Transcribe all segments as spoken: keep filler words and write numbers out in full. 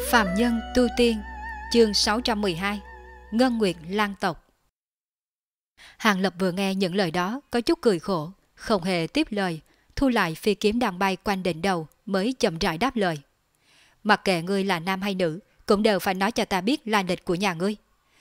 Phàm nhân tu tiên, chương sáu trăm mười hai, Ngân Nguyệt Lang tộc. Hàng Lập vừa nghe những lời đó có chút cười khổ, không hề tiếp lời, thu lại phi kiếm đang bay quanh đỉnh đầu mới chậm rãi đáp lời. Mặc kệ ngươi là nam hay nữ, cũng đều phải nói cho ta biết lai lịch của nhà ngươi.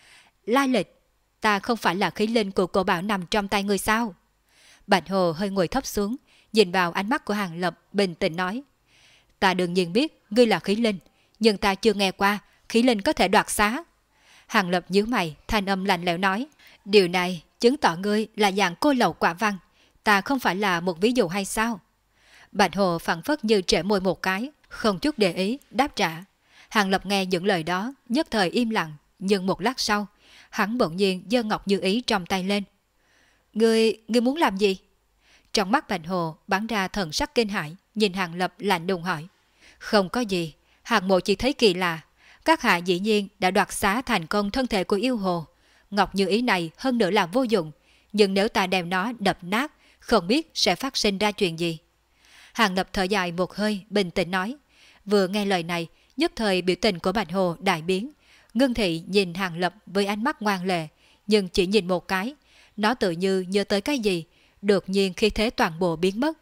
Lai lịch? Ta không phải là khí linh của cổ bảo nằm trong tay ngươi sao? Bạch Hồ hơi ngồi thấp xuống, nhìn vào ánh mắt của Hàng Lập bình tĩnh nói. Ta đương nhiên biết ngươi là khí linh, nhưng ta chưa nghe qua khí linh có thể đoạt xá. Hàng Lập nhíu mày, thanh âm lạnh lẽo nói. Điều này chứng tỏ ngươi là dạng cô lậu quả văn, ta không phải là một ví dụ hay sao? Bạch Hồ phảng phất như trễ môi một cái, không chút để ý, đáp trả. Hàng Lập nghe những lời đó, nhất thời im lặng, nhưng một lát sau, hắn bỗng nhiên giơ ngọc như ý trong tay lên. Ngươi, ngươi muốn làm gì? Trong mắt Bạch Hồ bắn ra thần sắc kinh hãi, nhìn Hàng Lập lạnh lùng hỏi. Không có gì, Hàng Mộ chỉ thấy kỳ lạ, các hạ dĩ nhiên đã đoạt xá thành công thân thể của yêu hồ. Ngọc như ý này hơn nữa là vô dụng, nhưng nếu ta đem nó đập nát, không biết sẽ phát sinh ra chuyện gì. Hàng Lập thở dài một hơi, bình tĩnh nói. Vừa nghe lời này, nhất thời biểu tình của Bạch Hồ đại biến. Ngân Thị nhìn Hàng Lập với ánh mắt ngoan lệ, nhưng chỉ nhìn một cái, nó tự như nhớ tới cái gì, đột nhiên khi thế toàn bộ biến mất.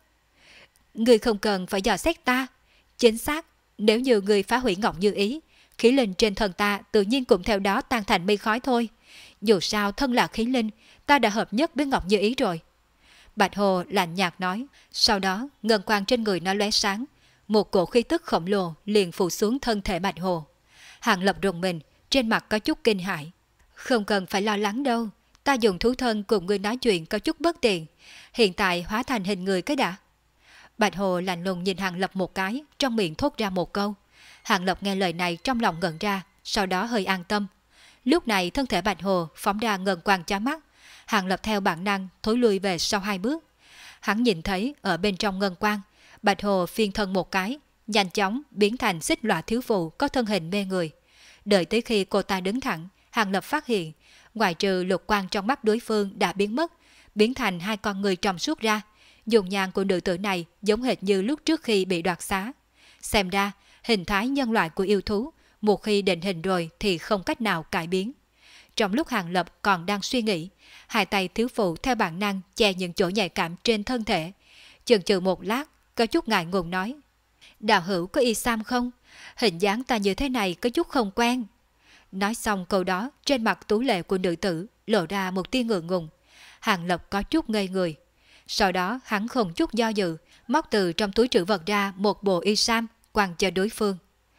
Người không cần phải dò xét ta. Chính xác, nếu như người phá hủy Ngọc Như Ý, khí linh trên thân ta tự nhiên cũng theo đó tan thành mây khói thôi. Dù sao thân là khí linh, ta đã hợp nhất với Ngọc Như Ý rồi. Bạch Hồ lạnh nhạt nói, sau đó ngân quang trên người nó lóe sáng, một cổ khí tức khổng lồ liền phủ xuống thân thể Bạch Hồ. Hàng Lập rùng mình, trên mặt có chút kinh hãi. Không cần phải lo lắng đâu, ta dùng thú thân cùng ngươi nói chuyện có chút bất tiện, hiện tại hóa thành hình người cái đã. Bạch Hồ lạnh lùng nhìn Hàng Lập một cái, trong miệng thốt ra một câu. Hàng Lập nghe lời này trong lòng ngẩn ra, sau đó hơi an tâm. Lúc này thân thể Bạch Hồ phóng ra ngân quang chói mắt, Hàng Lập theo bản năng thối lui về sau hai bước. Hắn nhìn thấy ở bên trong ngân quang, Bạch Hồ phiên thân một cái, nhanh chóng biến thành xích lọa thiếu phụ có thân hình mê người. Đợi tới khi cô ta đứng thẳng, Hàng Lập phát hiện, ngoài trừ lục quang trong mắt đối phương đã biến mất, biến thành hai con người trong suốt ra. Dùng nhan của nữ tử này giống hệt như lúc trước khi bị đoạt xá. Xem ra, hình thái nhân loại của yêu thú, một khi định hình rồi thì không cách nào cải biến. Trong lúc Hàng Lập còn đang suy nghĩ, hai tay thiếu phụ theo bản năng che những chỗ nhạy cảm trên thân thể. Chần chừ một lát, có chút ngại ngùng nói. Đạo hữu có y sam không? Hình dáng ta như thế này có chút không quen. Nói xong câu đó, trên mặt tú lệ của nữ tử lộ ra một tia ngượng ngùng. Hàng Lập có chút ngây người. Sau đó hắn không chút do dự, móc từ trong túi trữ vật ra một bộ y sam, quăng cho đối phương.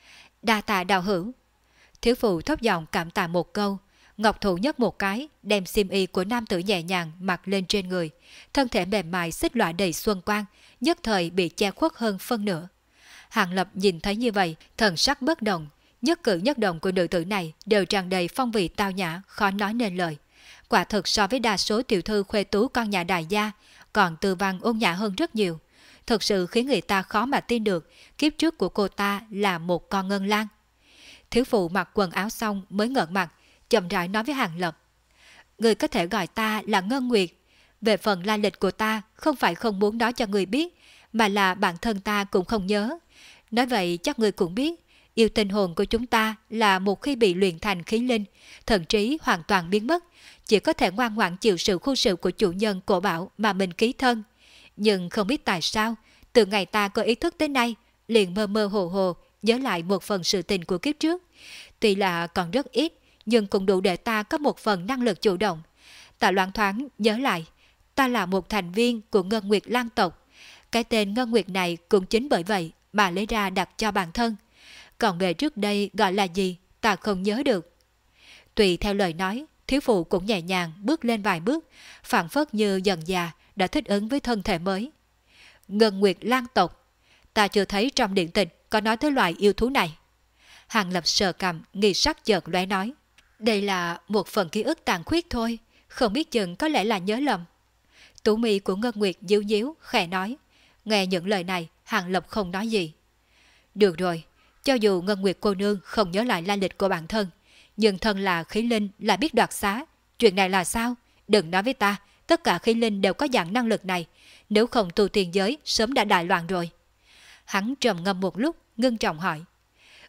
Đa tạ đạo hữu. Thiếu phụ thấp giọng cảm tạ một câu, ngọc thủ nhấc một cái, đem xiêm y của nam tử nhẹ nhàng mặc lên trên người, thân thể mềm mại xích lõa đầy xuân quang, nhất thời bị che khuất hơn phân nửa. Hàng Lập nhìn thấy như vậy, thần sắc bất động, nhất cử nhất động của nữ tử này đều tràn đầy phong vị tao nhã, khó nói nên lời. Quả thực so với đa số tiểu thư khuê tú con nhà đại gia, còn tư văn ôn nhã hơn rất nhiều. Thực sự khiến người ta khó mà tin được kiếp trước của cô ta là một con ngân lang. Thiếu phụ mặc quần áo xong mới ngợn mặt, chậm rãi nói với Hàng Lập. Người có thể gọi ta là Ngân Nguyệt. Về phần lai lịch của ta không phải không muốn nói cho người biết, mà là bản thân ta cũng không nhớ. Nói vậy chắc người cũng biết, yêu tinh hồn của chúng ta là một khi bị luyện thành khí linh, thần trí hoàn toàn biến mất, chỉ có thể ngoan ngoãn chịu sự khu sự của chủ nhân cổ bảo mà mình ký thân. Nhưng không biết tại sao, từ ngày ta có ý thức tới nay, liền mơ mơ hồ hồ nhớ lại một phần sự tình của kiếp trước. Tuy là còn rất ít, nhưng cũng đủ để ta có một phần năng lực chủ động. Ta loáng thoáng nhớ lại, ta là một thành viên của Ngân Nguyệt Lang tộc. Cái tên Ngân Nguyệt này cũng chính bởi vậy mà lấy ra đặt cho bản thân. Còn về trước đây gọi là gì, ta không nhớ được. Tùy theo lời nói, thiếu phụ cũng nhẹ nhàng bước lên vài bước, phảng phất như dần già đã thích ứng với thân thể mới. Ngân Nguyệt Lang tộc, ta chưa thấy trong điện tịch có nói tới loại yêu thú này. Hàng Lập sờ cằm, nghi sắc chợt lóe nói. Đây là một phần ký ức tàn khuyết thôi, không biết chừng có lẽ là nhớ lầm. Tú mi của Ngân Nguyệt díu díu, khẽ nói. Nghe những lời này, Hàng Lập không nói gì. Được rồi, cho dù Ngân Nguyệt cô nương không nhớ lại lai lịch của bản thân, nhưng thân là khí linh lại biết đoạt xá. Chuyện này là sao? Đừng nói với ta, tất cả khí linh đều có dạng năng lực này, nếu không tu tiên giới sớm đã đại loạn rồi. Hắn trầm ngâm một lúc, ngưng trọng hỏi.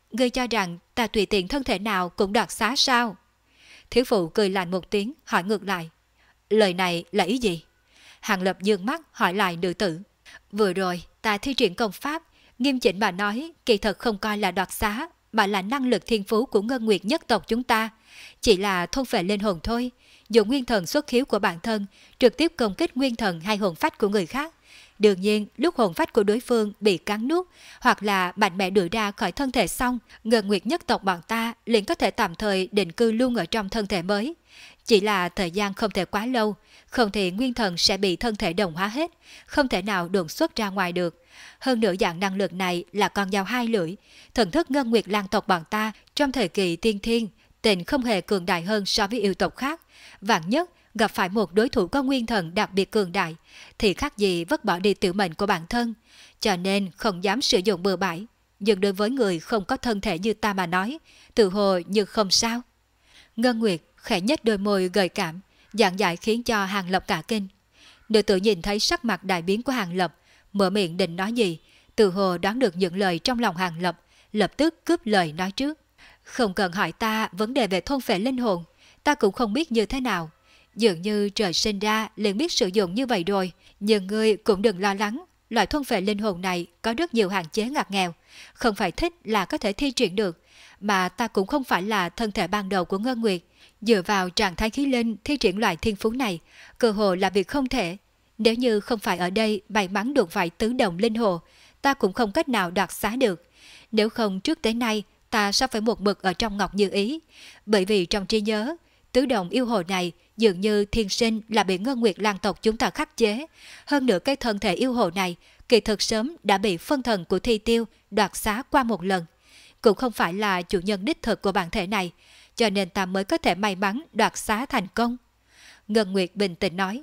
Ngươi cho rằng ta tùy tiện thân thể nào cũng đoạt xá sao? Thiếu phụ cười lạnh một tiếng, hỏi ngược lại. Lời này là ý gì? Hàng Lập dương mắt hỏi lại nữ tử. Vừa rồi ta thi triển công pháp, nghiêm chỉnh mà nói kỳ thật không coi là đoạt xá, mà là năng lực thiên phú của Ngân Nguyệt nhất tộc chúng ta. Chỉ là thôn phệ linh hồn thôi, dùng nguyên thần xuất khiếu của bản thân trực tiếp công kích nguyên thần hay hồn phách của người khác. Đương nhiên, lúc hồn phách của đối phương bị cắn nuốt hoặc là mạnh mẽ đuổi ra khỏi thân thể xong, Ngân Nguyệt nhất tộc bọn ta liền có thể tạm thời định cư luôn ở trong thân thể mới. Chỉ là thời gian không thể quá lâu, không thì nguyên thần sẽ bị thân thể đồng hóa hết, không thể nào đột xuất ra ngoài được. Hơn nữa dạng năng lực này là con dao hai lưỡi, thần thức Ngân Nguyệt lang tộc bọn ta trong thời kỳ tiên thiên, tình không hề cường đại hơn so với yêu tộc khác. Vạn nhất gặp phải một đối thủ có nguyên thần đặc biệt cường đại, thì khác gì vứt bỏ đi tiểu mệnh của bản thân, cho nên không dám sử dụng bừa bãi. Nhưng đối với người không có thân thể như ta mà nói, tự hồ như không sao. Ngân Nguyệt khẽ nhếch đôi môi gợi cảm, giảng giải khiến cho Hàng Lập cả kinh. Nữ tử nhìn thấy sắc mặt đại biến của Hàng Lập, mở miệng định nói gì, tự hồ đoán được những lời trong lòng Hàng Lập, lập tức cướp lời nói trước. Không cần hỏi ta vấn đề về thôn phệ linh hồn, ta cũng không biết như thế nào. Dường như trời sinh ra liền biết sử dụng như vậy rồi, nhưng ngươi cũng đừng lo lắng, loại thôn phệ linh hồn này có rất nhiều hạn chế ngặt nghèo, không phải thích là có thể thi triển được, mà ta cũng không phải là thân thể ban đầu của Ngân Nguyệt, dựa vào trạng thái khí linh thi triển loại thiên phú này, cơ hồ là việc không thể. Nếu như không phải ở đây may mắn được phải tứ đồng linh hồ, ta cũng không cách nào đoạt xá được. Nếu không trước tới nay ta sao phải một mực ở trong Ngọc Như Ý, bởi vì trong trí nhớ tứ đồng yêu hồ này dường như thiên sinh là bị Ngân Nguyệt lang tộc chúng ta khắc chế. Hơn nữa cái thân thể yêu hồ này kỳ thực sớm đã bị phân thần của Thi Tiêu đoạt xá qua một lần, cũng không phải là chủ nhân đích thực của bản thể này, cho nên ta mới có thể may mắn đoạt xá thành công. Ngân Nguyệt bình tĩnh nói.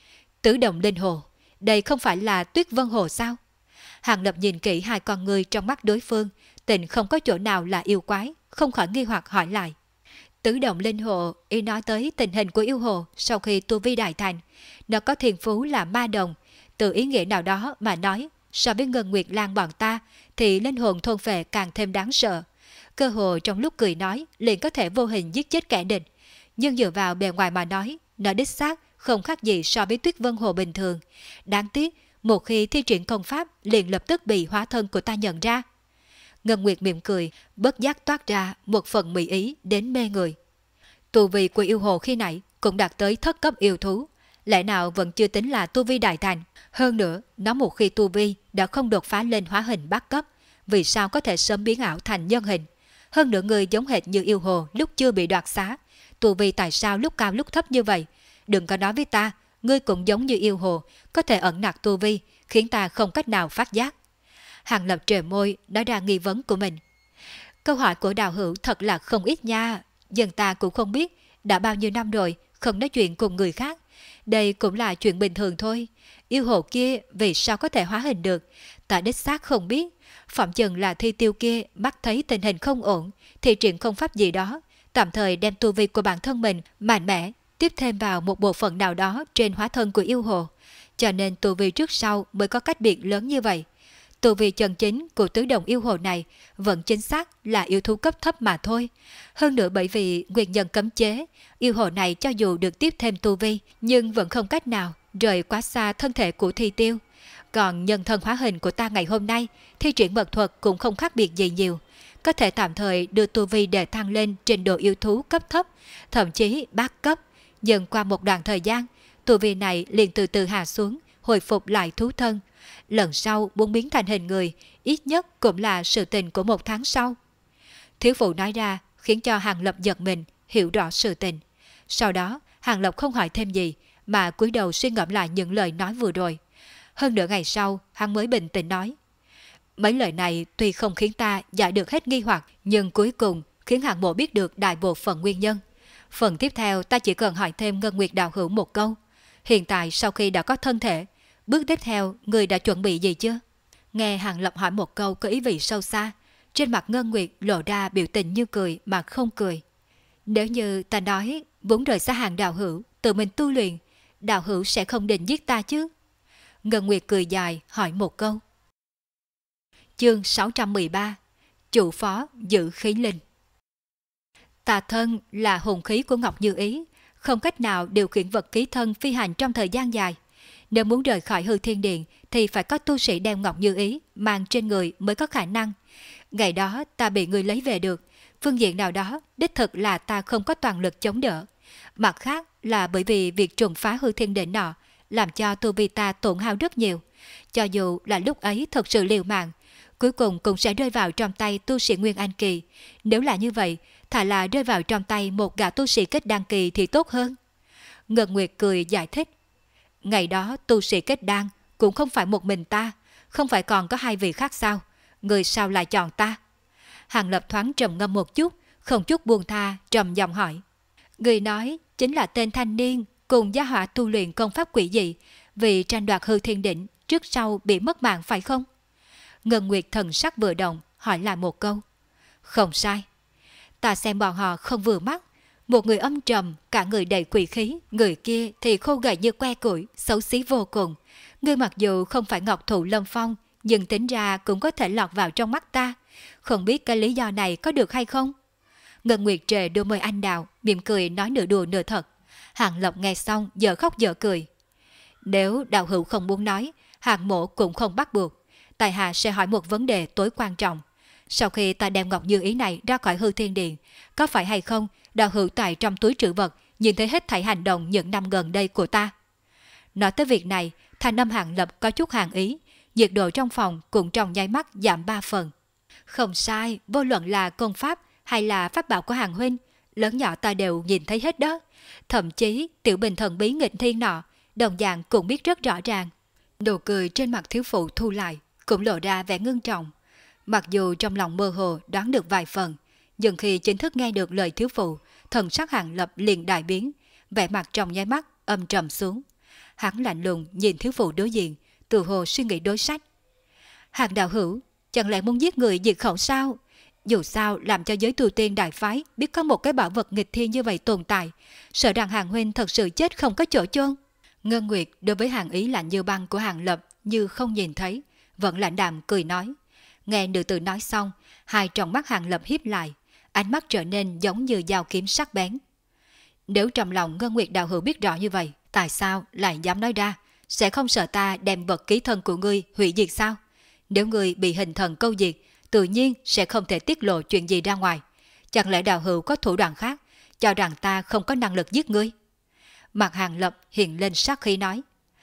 Tứ đồng linh hồ, đây không phải là Tuyết Vân Hồ sao? Hàng Lập nhìn kỹ hai con người trong mắt đối phương, tình không có chỗ nào là yêu quái, không khỏi nghi hoặc hỏi lại. Tứ động linh hồ, y nói tới tình hình của yêu hồ sau khi tu vi đại thành. Nó có thiên phú là ma đồng, từ ý nghĩa nào đó mà nói, so với Ngân Nguyệt lang bọn ta, thì linh hồn thôn phệ càng thêm đáng sợ. Cơ hồ trong lúc cười nói, liền có thể vô hình giết chết kẻ địch. Nhưng dựa vào bề ngoài mà nói, nó đích xác không khác gì so với Tuyết Vân Hồ bình thường. Đáng tiếc, một khi thi triển công pháp liền lập tức bị hóa thân của ta nhận ra. Ngân Nguyệt mỉm cười, bất giác toát ra một phần mỹ ý đến mê người. Tu vi của yêu hồ khi nãy cũng đạt tới thất cấp yêu thú, lẽ nào vẫn chưa tính là tu vi đại thành. Hơn nữa, nó một khi tu vi đã không đột phá lên hóa hình bát cấp, vì sao có thể sớm biến ảo thành nhân hình? Hơn nữa người giống hệt như yêu hồ lúc chưa bị đoạt xá, tu vi tại sao lúc cao lúc thấp như vậy? Đừng có nói với ta, ngươi cũng giống như yêu hồ, có thể ẩn nặc tu vi, khiến ta không cách nào phát giác. Hàng Lập trề môi nói ra nghi vấn của mình. Câu hỏi của đạo hữu thật là không ít nha, dân ta cũng không biết đã bao nhiêu năm rồi không nói chuyện cùng người khác. Đây cũng là chuyện bình thường thôi. Yêu hồ kia vì sao có thể hóa hình được, ta đích xác không biết. Phạm chừng là Thi Tiêu kia mắt thấy tình hình không ổn, thì triển không pháp gì đó, tạm thời đem tu vi của bản thân mình mạnh mẽ tiếp thêm vào một bộ phận nào đó trên hóa thân của yêu hồ, cho nên tu vi trước sau mới có cách biệt lớn như vậy. Tu vi chân chính của tứ đồng yêu hồ này vẫn chính xác là yêu thú cấp thấp mà thôi. Hơn nữa bởi vì nguyên nhân cấm chế, yêu hồ này cho dù được tiếp thêm tu vi nhưng vẫn không cách nào rời quá xa thân thể của Thi Tiêu. Còn nhân thân hóa hình của ta ngày hôm nay, thi triển mật thuật cũng không khác biệt gì nhiều, có thể tạm thời đưa tu vi để thăng lên trình độ yêu thú cấp thấp, thậm chí bát cấp. Dần qua một đoạn thời gian, tu vi này liền từ từ hạ xuống, hồi phục lại thú thân. Lần sau muốn biến thành hình người, ít nhất cũng là sự tình của một tháng sau. Thiếu phụ nói ra khiến cho Hàng Lập giật mình, hiểu rõ sự tình. Sau đó Hàng Lập không hỏi thêm gì, mà cúi đầu suy ngẫm lại những lời nói vừa rồi. Hơn nửa ngày sau, hắn mới bình tĩnh nói. Mấy lời này tuy không khiến ta giải được hết nghi hoặc, nhưng cuối cùng khiến Hàng Mộ biết được đại bộ phận nguyên nhân. Phần tiếp theo ta chỉ cần hỏi thêm Ngân Nguyệt đạo hữu một câu. Hiện tại sau khi đã có thân thể, bước tiếp theo người đã chuẩn bị gì chưa? Nghe Hàng Lập hỏi một câu có ý vị sâu xa, trên mặt Ngân Nguyệt lộ ra biểu tình như cười mà không cười. Nếu như ta nói muốn rời xa Hàng đạo hữu, tự mình tu luyện, đạo hữu sẽ không định giết ta chứ? Ngân Nguyệt cười dài hỏi một câu. Chương sáu trăm mười ba. chủ phó giữ khí linh. Tà thân là hồn khí của Ngọc Như Ý, không cách nào điều khiển vật ký thân phi hành trong thời gian dài. Nếu muốn rời khỏi hư thiên điện thì phải có tu sĩ đem Ngọc Như Ý mang trên người mới có khả năng. Ngày đó ta bị người lấy về được, phương diện nào đó đích thực là ta không có toàn lực chống đỡ. Mặt khác là bởi vì việc trùng phá hư thiên điện nọ làm cho tu vi ta tổn hao rất nhiều. Cho dù là lúc ấy thật sự liều mạng, cuối cùng cũng sẽ rơi vào trong tay tu sĩ Nguyên Anh Kỳ. Nếu là như vậy, thà là rơi vào trong tay một gã tu sĩ kết đan kỳ thì tốt hơn. Ngân Nguyệt cười giải thích. Ngày đó tu sĩ kết đan cũng không phải một mình ta, không phải còn có hai vị khác sao? Người sao lại chọn ta? Hàng Lập thoáng trầm ngâm một chút, không chút buông tha, trầm giọng hỏi. Người nói chính là tên thanh niên cùng gia họa tu luyện công pháp quỷ dị, vì tranh đoạt hư thiên định trước sau bị mất mạng phải không? Ngân Nguyệt thần sắc vừa động, hỏi lại một câu. Không sai. Ta xem bọn họ không vừa mắt. Một người âm trầm, cả người đầy quỷ khí, người kia thì khô gầy như que củi, xấu xí vô cùng. Ngươi mặc dù không phải Ngọc Thụ Lâm Phong, nhưng tính ra cũng có thể lọt vào trong mắt ta. Không biết cái lý do này có được hay không? Ngân Nguyệt trề đôi môi anh đào, mỉm cười nói nửa đùa nửa thật. Hàng Lập nghe xong dở khóc dở cười. Nếu đạo hữu không muốn nói, Hàng Mộ cũng không bắt buộc. Tại hạ sẽ hỏi một vấn đề tối quan trọng. Sau khi ta đem Ngọc Như Ý này ra khỏi hư thiên điện, có phải hay không đạo hữu tại trong túi trữ vật nhìn thấy hết thảy hành động những năm gần đây của ta? Nói tới việc này, thanh âm Hàng Lập có chút hàng ý, nhiệt độ trong phòng cũng trong nháy mắt giảm ba phần. Không sai, vô luận là công pháp hay là pháp bảo của Hàng huynh, lớn nhỏ ta đều nhìn thấy hết đó. Thậm chí tiểu bình thần bí nghịch thiên nọ, đồng dạng cũng biết rất rõ ràng. Nụ cười trên mặt thiếu phụ thu lại, cũng lộ ra vẻ ngưng trọng. Mặc dù trong lòng mơ hồ đoán được vài phần, nhưng khi chính thức nghe được lời thiếu phụ, thần sắc Hàng Lập liền đại biến, vẻ mặt trong nháy mắt âm trầm xuống. Hắn lạnh lùng nhìn thiếu phụ đối diện, tự hồ suy nghĩ đối sách. Hàng đạo hữu, chẳng lẽ muốn giết người diệt khẩu sao? Dù sao làm cho giới tu tiên đại phái biết có một cái bảo vật nghịch thiên như vậy tồn tại, sợ rằng Hàng huynh thật sự chết không có chỗ chôn. Ngân Nguyệt đối với hàng ý lạnh như băng của Hàng Lập như không nhìn thấy, vẫn lạnh đạm cười nói. Nghe nữ tử nói xong, hai tròng mắt Hàng Lập hiếp lại, ánh mắt trở nên giống như dao kiếm sắc bén. Nếu trong lòng Ngân Nguyệt đạo hữu biết rõ như vậy, tại sao lại dám nói ra? Sẽ không sợ ta đem vật ký thân của ngươi hủy diệt sao? Nếu ngươi bị hình thần câu diệt, tự nhiên sẽ không thể tiết lộ chuyện gì ra ngoài. Chẳng lẽ đạo hữu có thủ đoạn khác, cho rằng ta không có năng lực giết ngươi? Mặt Hàng Lập hiện lên sát khí nói.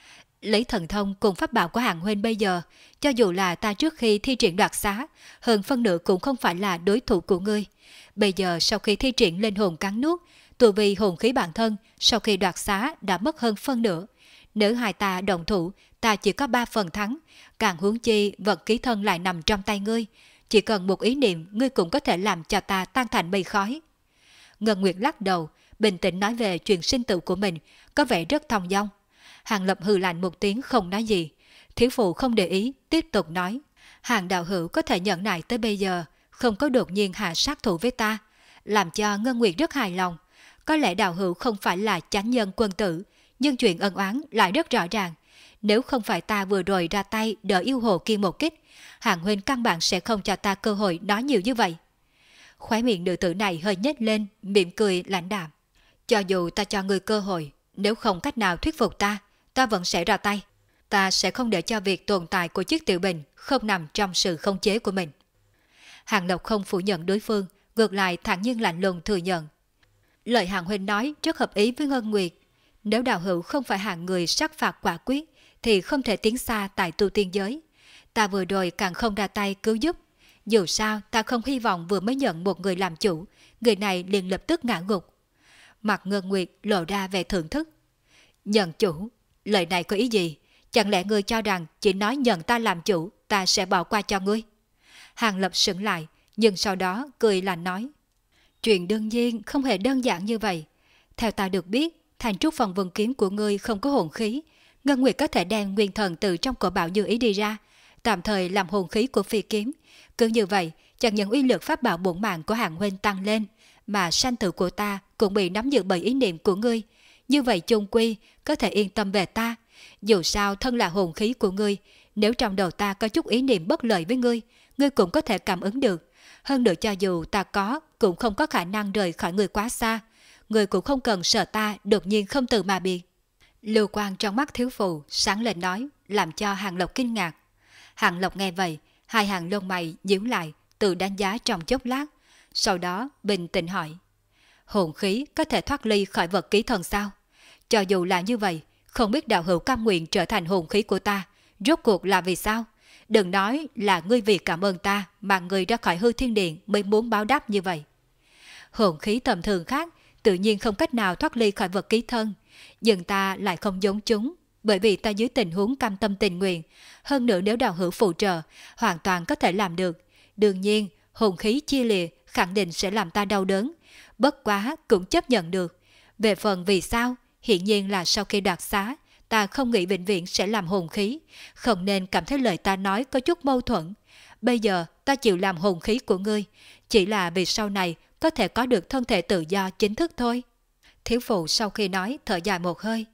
Lấy thần thông cùng pháp bảo của Hàng huynh bây giờ, cho dù là ta trước khi thi triển đoạt xá, hơn phân nửa cũng không phải là đối thủ của ngươi. Bây giờ sau khi thi triển lên hồn cắn nuốt, tu vi hồn khí bản thân sau khi đoạt xá đã mất hơn phân nửa. Nếu hai ta đồng thủ, ta chỉ có ba phần thắng, càng huống chi vật ký thân lại nằm trong tay ngươi. Chỉ cần một ý niệm, ngươi cũng có thể làm cho ta tan thành mây khói. Ngân Nguyệt lắc đầu, bình tĩnh nói về chuyện sinh tử của mình, có vẻ rất thong dong. Hàng Lập hừ lạnh một tiếng không nói gì. Thiếu phụ không để ý, tiếp tục nói. Hàng đạo hữu có thể nhẫn nại tới bây giờ, không có đột nhiên hạ sát thủ với ta, làm cho Ngân Nguyệt rất hài lòng. Có lẽ đạo hữu không phải là chánh nhân quân tử, nhưng chuyện ân oán lại rất rõ ràng. Nếu không phải ta vừa rồi ra tay đỡ yêu hồ kia một kích, Hàng huynh căn bản sẽ không cho ta cơ hội nói nhiều như vậy. Khóe miệng nữ tử này hơi nhếch lên, mỉm cười lãnh đạm. Cho dù ta cho ngươi cơ hội, nếu không cách nào thuyết phục ta, ta vẫn sẽ ra tay. Ta sẽ không để cho việc tồn tại của chiếc tiểu bình không nằm trong sự khống chế của mình. Hàng Lộc không phủ nhận đối phương, ngược lại thản nhiên lạnh lùng thừa nhận. Lời Hàng huynh nói rất hợp ý với Ngân Nguyệt. Nếu đạo hữu không phải hạng người sát phạt quả quyết, thì không thể tiến xa tại tu tiên giới. Ta vừa rồi càng không ra tay cứu giúp. Dù sao ta không hy vọng vừa mới nhận một người làm chủ, người này liền lập tức ngã ngục. Mặt Ngân Nguyệt lộ ra vẻ thưởng thức. Nhận chủ, lời này có ý gì? Chẳng lẽ ngươi cho rằng chỉ nói nhận ta làm chủ, ta sẽ bỏ qua cho ngươi? Hàng Lập sững lại, nhưng sau đó cười lạnh nói. Chuyện đương nhiên không hề đơn giản như vậy. Theo ta được biết, thành trúc phần vân kiếm của ngươi không có hồn khí. Ngân Nguyệt có thể đem nguyên thần từ trong cổ bảo Như Ý đi ra, tạm thời làm hồn khí của phi kiếm. Cứ như vậy, chẳng những uy lực pháp bảo bổn mạng của Hàng huynh tăng lên, mà sanh tử của ta cũng bị nắm giữ bởi ý niệm của ngươi. Như vậy chung quy, có thể yên tâm về ta. Dù sao thân là hồn khí của ngươi, nếu trong đầu ta có chút ý niệm bất lợi với ngươi, ngươi cũng có thể cảm ứng được. Hơn nữa cho dù ta có, cũng không có khả năng rời khỏi người quá xa. Người cũng không cần sợ ta đột nhiên không từ mà biệt. Lưu quang trong mắt thiếu phụ sáng lên nói, làm cho Hàng Lộc kinh ngạc. Hàng Lộc nghe vậy, hai hàng lông mày nhíu lại, tự đánh giá trong chốc lát. Sau đó bình tĩnh hỏi, hồn khí có thể thoát ly khỏi vật ký thần sao? Cho dù là như vậy, không biết đạo hữu cam nguyện trở thành hồn khí của ta, rốt cuộc là vì sao? Đừng nói là ngươi vì cảm ơn ta mà ngươi ra khỏi hư thiên điện mới muốn báo đáp như vậy. Hồn khí tầm thường khác tự nhiên không cách nào thoát ly khỏi vật ký thân, nhưng ta lại không giống chúng, bởi vì ta dưới tình huống cam tâm tình nguyện, hơn nữa nếu đạo hữu phụ trợ, hoàn toàn có thể làm được. Đương nhiên, hồn khí chia lìa khẳng định sẽ làm ta đau đớn, bất quá cũng chấp nhận được. Về phần vì sao, hiển nhiên là sau khi đoạt xá, ta không nghĩ vĩnh viễn sẽ làm hồn khí, không nên cảm thấy lời ta nói có chút mâu thuẫn. Bây giờ ta chịu làm hồn khí của ngươi, chỉ là vì sau này có thể có được thân thể tự do chính thức thôi. Thiếu phụ sau khi nói thở dài một hơi.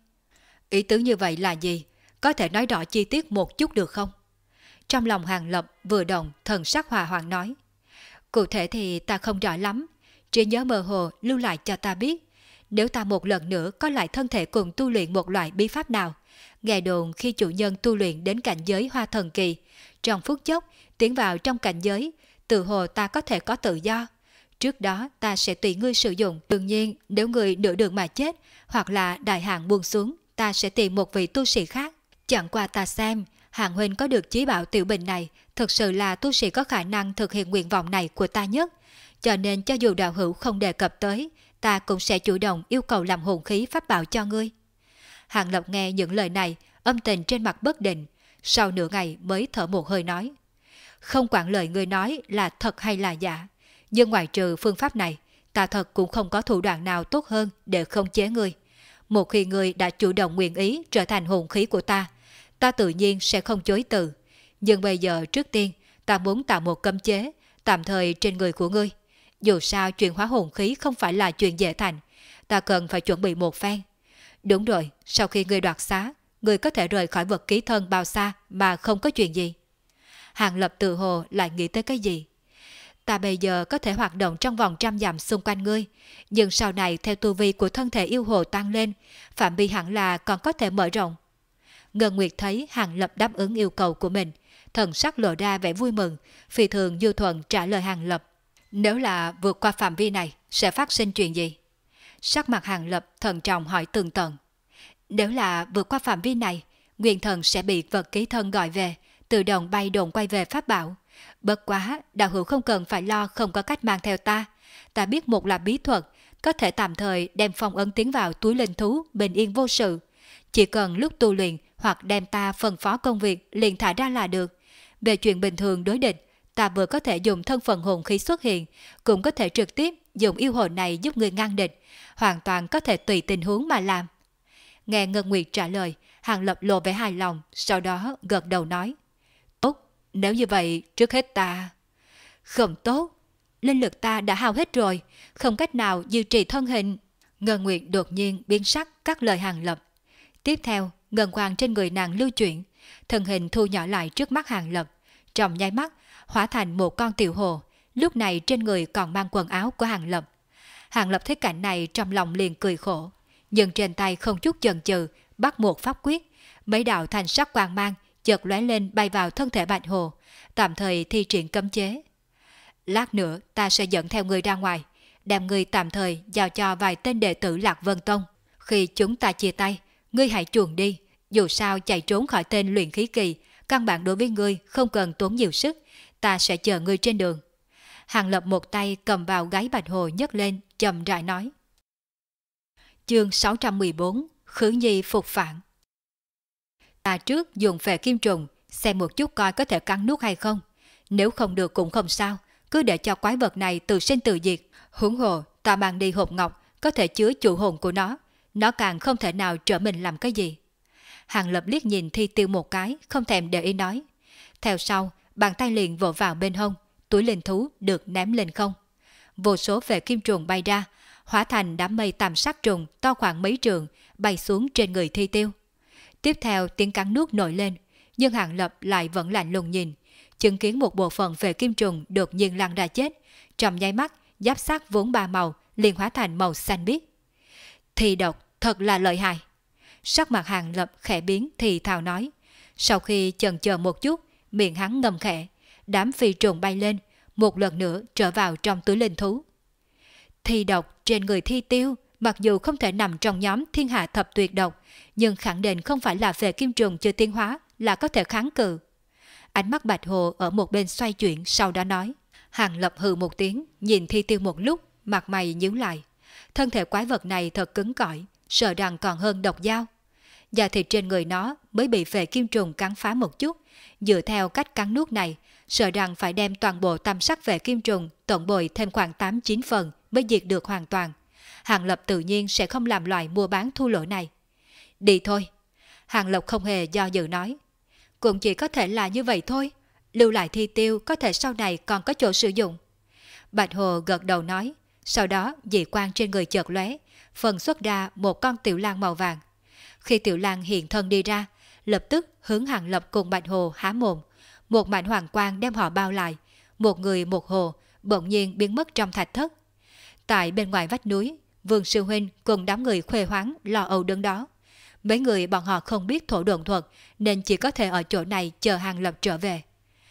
Ý tứ như vậy là gì? Có thể nói rõ chi tiết một chút được không? Trong lòng Hàng Lập vừa động, thần sắc hòa hoãn nói. Cụ thể thì ta không rõ lắm, trí nhớ mơ hồ lưu lại cho ta biết. Nếu ta một lần nữa có lại thân thể cùng tu luyện một loại bí pháp nào, nghe đồn khi chủ nhân tu luyện đến cảnh giới hoa thần kỳ, trong phút chốc tiến vào trong cảnh giới, tự hồ ta có thể có tự do. Trước đó ta sẽ tùy ngươi sử dụng. Đương nhiên nếu ngươi nửa đường mà chết, hoặc là đại hạn buông xuống, ta sẽ tìm một vị tu sĩ khác. Chẳng qua ta xem, Hàng huynh có được chí bảo tiểu bình này, thực sự là tu sĩ có khả năng thực hiện nguyện vọng này của ta nhất. Cho nên cho dù đạo hữu không đề cập tới, ta cũng sẽ chủ động yêu cầu làm hồn khí pháp bảo cho ngươi. Hàng Lập nghe những lời này, âm tình trên mặt bất định, sau nửa ngày mới thở một hơi nói. Không quản lời ngươi nói là thật hay là giả, nhưng ngoài trừ phương pháp này, ta thật cũng không có thủ đoạn nào tốt hơn để khống chế ngươi. Một khi ngươi đã chủ động nguyện ý trở thành hồn khí của ta, ta tự nhiên sẽ không chối từ. Nhưng bây giờ trước tiên, ta muốn tạo một cấm chế, tạm thời trên người của ngươi. Dù sao chuyển hóa hồn khí không phải là chuyện dễ thành, ta cần phải chuẩn bị một phen. Đúng rồi, sau khi ngươi đoạt xá, ngươi có thể rời khỏi vật ký thân bao xa mà không có chuyện gì. Hàng Lập tự hồ lại nghĩ tới cái gì. Ta bây giờ có thể hoạt động trong vòng trăm dặm xung quanh ngươi, nhưng sau này theo tu vi của thân thể yêu hồ tăng lên, phạm vi hẳn là còn có thể mở rộng. Ngân Nguyệt thấy Hàng Lập đáp ứng yêu cầu của mình, thần sắc lộ ra vẻ vui mừng, phi thường du thuận trả lời Hàng Lập. Nếu là vượt qua phạm vi này, sẽ phát sinh chuyện gì? Sắc mặt Hàng Lập thận trọng hỏi tường tận. Nếu là vượt qua phạm vi này, nguyên thần sẽ bị vật ký thân gọi về, tự động bay đồn quay về pháp bảo. Bất quá, đạo hữu không cần phải lo không có cách mang theo ta. Ta biết một là bí thuật, có thể tạm thời đem phong ấn tiến vào túi linh thú, bình yên vô sự. Chỉ cần lúc tu luyện hoặc đem ta phân phó công việc liền thả ra là được. Về chuyện bình thường đối địch, ta vừa có thể dùng thân phận hồn khí xuất hiện, cũng có thể trực tiếp dùng yêu hồn này giúp người ngăn địch, hoàn toàn có thể tùy tình huống mà làm. Nghe Ngân Nguyệt trả lời, Hàng Lập lộ vẻ hài lòng, sau đó gật đầu nói. Tốt, nếu như vậy trước hết ta... Không tốt, linh lực ta đã hao hết rồi, không cách nào duy trì thân hình. Ngân Nguyệt đột nhiên biến sắc cắt lời Hàng Lập. Tiếp theo, ngân quang trên người nàng lưu chuyển, thân hình thu nhỏ lại trước mắt Hàng Lập, trong nháy mắt hóa thành một con tiểu hồ, lúc này trên người còn mang quần áo của Hàng Lập. Hàng Lập thấy cảnh này trong lòng liền cười khổ, nhưng trên tay không chút chần chừ bắt một pháp quyết, mấy đạo thành sắc quang mang chợt lóe lên bay vào thân thể Bạch Hồ, tạm thời thi triển cấm chế. Lát nữa ta sẽ dẫn theo người ra ngoài, đem người tạm thời giao cho vài tên đệ tử Lạc Vân Tông. Khi chúng ta chia tay, ngươi hãy chuồn đi, dù sao chạy trốn khỏi tên luyện khí kỳ, căn bản đối với ngươi không cần tốn nhiều sức, ta sẽ chờ ngươi trên đường. Hàng Lập một tay cầm vào gáy Bạch Hồ nhấc lên, chậm rãi nói. Chương sáu trăm mười bốn, Khứ Nhi phục phản. Ta trước dùng phệ kim trùng, xem một chút coi có thể cắn nuốt hay không. Nếu không được cũng không sao, cứ để cho quái vật này tự sinh tự diệt. Huống hồ, ta mang đi hộp ngọc, có thể chứa chủ hồn của nó, nó càng không thể nào trở mình làm cái gì. Hàng Lập liếc nhìn Thi Tiêu một cái, không thèm để ý nói. Theo sau, bàn tay liền vỗ vào bên hông, túi linh thú được ném lên không. Vô số phệ kim trùng bay ra, hóa thành đám mây tam sắc trùng to khoảng mấy trường, bay xuống trên người Thi Tiêu. Tiếp theo tiếng cắn nuốt nổi lên, nhưng Hàng Lập lại vẫn lạnh lùng nhìn, chứng kiến một bộ phận phệ kim trùng đột nhiên lăn ra chết, Trong nháy mắt, giáp sắc vốn ba màu liền hóa thành màu xanh biếc. Thi độc thật là lợi hại. Sắc mặt Hàng Lập khẽ biến thì thào nói. Sau khi chần chờ một chút, miệng hắn ngầm khẽ, đám phi trùng bay lên, một lần nữa trở vào trong túi linh thú. Thi độc trên người Thi Tiêu mặc dù không thể nằm trong nhóm thiên hạ thập tuyệt độc, nhưng khẳng định không phải là về kim trùng chưa tiến hóa là có thể kháng cự. Ánh mắt Bạch Hồ ở một bên xoay chuyển, sau đó nói. Hàng Lập hừ một tiếng, nhìn Thi Tiêu một lúc, mặt mày nhíu lại. Thân thể quái vật này thật cứng cỏi, sợ rằng còn hơn độc dao. Da thịt trên người nó mới bị phệ kim trùng cắn phá một chút, dựa theo cách cắn nuốt này, sợ rằng phải đem toàn bộ tam sắc phệ kim trùng tổng bồi thêm khoảng tám chín phần mới diệt được hoàn toàn. Hàng Lập tự nhiên sẽ không làm loại mua bán thua lỗ này. Đi thôi. Hàng Lập không hề do dự nói. Cũng chỉ có thể là như vậy thôi. Lưu lại Thi Tiêu có thể sau này còn có chỗ sử dụng. Bạch Hồ gật đầu nói. Sau đó dị quang trên người chợt lóe, phân xuất ra một con tiểu lang màu vàng. Khi tiểu lang hiện thân đi ra, lập tức hướng Hàng Lập cùng Bạch Hồ há mồm. Một mảnh hoàng quang đem họ bao lại. Một người một hồ bỗng nhiên biến mất trong thạch thất. Tại bên ngoài vách núi, Vương Sư Huynh cùng đám người khuê hoáng lo âu đứng đó. Mấy người bọn họ không biết thổ độn thuật nên chỉ có thể ở chỗ này chờ Hàng Lập trở về.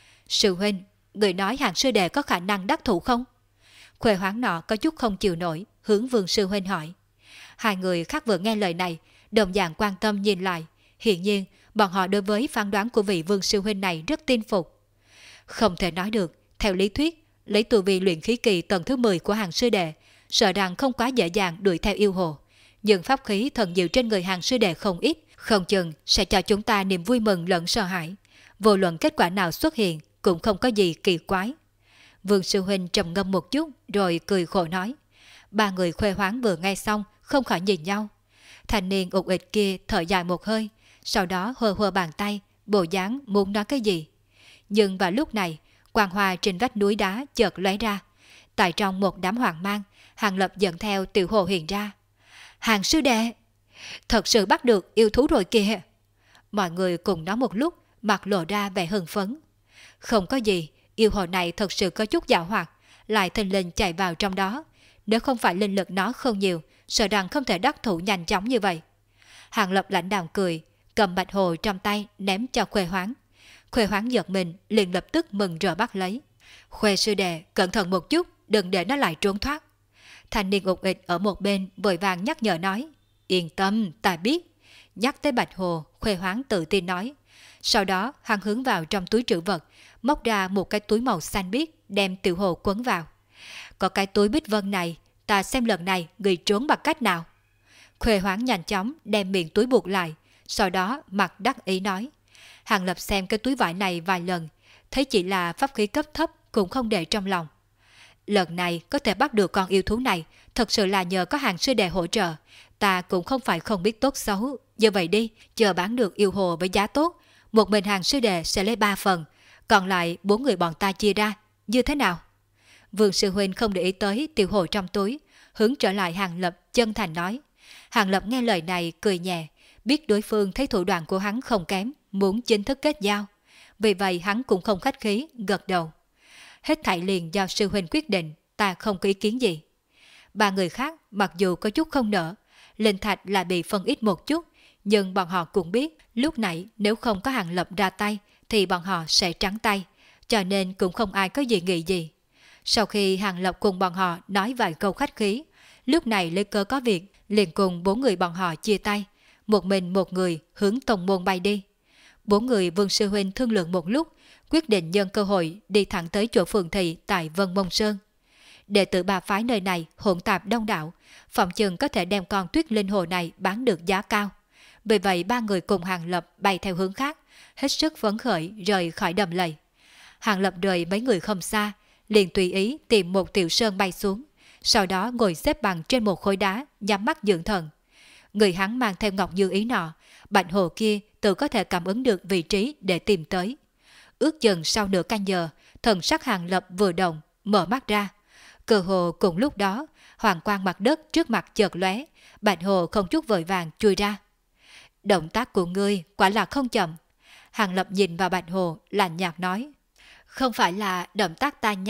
Sư Huynh, người nói Hàng Sư Đệ có khả năng đắc thủ không? Khuê hoáng nọ có chút không chịu nổi, hướng Vương Sư Huynh hỏi. Hai người khác vừa nghe lời này, đồng dạng quan tâm nhìn lại. Hiển nhiên, bọn họ đối với phán đoán của vị Vương Sư Huynh này rất tin phục. Không thể nói được, theo lý thuyết, lấy tu vi luyện khí kỳ tầng thứ mười của Hàng Sư Đệ, sợ rằng không quá dễ dàng đuổi theo yêu hồ. Nhưng pháp khí thần diệu trên người Hàng Sư Đệ không ít, không chừng sẽ cho chúng ta niềm vui mừng lẫn sợ hãi. Vô luận kết quả nào xuất hiện cũng không có gì kỳ quái. Vương Sư Huynh trầm ngâm một chút rồi cười khổ nói. Ba người khuê hoáng vừa nghe xong không khỏi nhìn nhau. Thanh niên ục ịch kia thở dài một hơi, sau đó hơ hơ bàn tay, bộ dáng muốn nói cái gì. Nhưng vào lúc này, quang hoa trên vách núi đá chợt lóe ra. Tại trong một đám hoàng mang, Hàng Lập dẫn theo tiểu hồ hiện ra. Hàng Sư Đệ, thật sự bắt được yêu thú rồi kìa. Mọi người cùng nói một lúc, mặt lộ ra vẻ hưng phấn. Không có gì, yêu hồ này thật sự có chút dạo hoạt, lại thình lình chạy vào trong đó. Nếu không phải linh lực nó không nhiều, sợ rằng không thể đắc thủ nhanh chóng như vậy. Hàng Lập lãnh đạm cười, cầm bạch hồ trong tay ném cho Khuê Hoáng. Khuê Hoáng giật mình, liền lập tức mừng rỡ bắt lấy. Khuê Sư Đệ, cẩn thận một chút, đừng để nó lại trốn thoát. Thanh niên ục ịch ở một bên vội vàng nhắc nhở nói. Yên tâm, ta biết. Nhắc tới bạch hồ, Khuê Hoáng tự tin nói. Sau đó hắn hướng vào trong túi trữ vật, móc ra một cái túi màu xanh biếc, đem tiểu hồ quấn vào. Có cái túi bích vân này, ta xem lần này người trốn bằng cách nào. Khuê Hoáng nhanh chóng đem miệng túi buộc lại, sau đó mặt đắc ý nói. Hàng Lập xem cái túi vải này vài lần, thấy chỉ là pháp khí cấp thấp cũng không để trong lòng. Lần này có thể bắt được con yêu thú này, thật sự là nhờ có Hàng Sư Đệ hỗ trợ. Ta cũng không phải không biết tốt xấu. Như vậy đi, chờ bán được yêu hồ với giá tốt, một mình Hàng Sư Đệ sẽ lấy ba phần, còn lại bốn người bọn ta chia ra, như thế nào? Vương Sư Huynh không để ý tới tiểu hồ trong túi, hướng trở lại Hàng Lập chân thành nói. Hàng Lập nghe lời này cười nhẹ, biết đối phương thấy thủ đoạn của hắn không kém, muốn chính thức kết giao. Vì vậy hắn cũng không khách khí, gật đầu. Hết thảy liền do Sư Huynh quyết định, ta không có ý kiến gì. Ba người khác mặc dù có chút không nỡ, linh thạch là bị phân ít một chút, nhưng bọn họ cũng biết lúc nãy nếu không có Hàng Lập ra tay thì bọn họ sẽ trắng tay, cho nên cũng không ai có gì nghĩ gì. Sau khi Hàng Lập cùng bọn họ nói vài câu khách khí, lúc này lấy cơ có việc liền cùng bốn người bọn họ chia tay, một mình một người hướng tông môn bay đi. Bốn người Vương Sư Huynh thương lượng một lúc, quyết định nhân cơ hội đi thẳng tới chỗ phường thị tại Vân Mông Sơn. Đệ tử ba phái nơi này hỗn tạp đông đảo, phòng chừng có thể đem con tuyết linh hồ này bán được giá cao. Vì vậy ba người cùng Hàng Lập bay theo hướng khác, hết sức phấn khởi rời khỏi đầm lầy. Hàng Lập rời mấy người không xa, liền tùy ý tìm một tiểu sơn bay xuống, sau đó ngồi xếp bằng trên một khối đá, nhắm mắt dưỡng thần. Người hắn mang theo ngọc như ý nọ, bạch hồ kia tự có thể cảm ứng được vị trí để tìm tới. Ước chừng sau nửa canh giờ, thần sắc Hàng Lập vừa động, mở mắt ra. Cơ hồ cùng lúc đó, hoàng quang mặt đất trước mặt chợt lóe, bạch hồ không chút vội vàng chui ra. Động tác của ngươi quả là không chậm. Hàng Lập nhìn vào bạch hồ, lạnh nhạt nói. Không phải là động tác ta nhanh,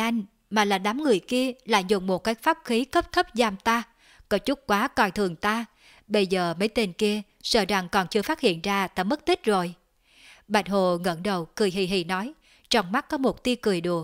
mà là đám người kia lại dùng một cái pháp khí cấp thấp giam ta, có chút quá coi thường ta. Bây giờ mấy tên kia sợ rằng còn chưa phát hiện ra ta mất tích rồi. Bạch Hồ ngẩng đầu cười hì hì nói, trong mắt có một tia cười đùa.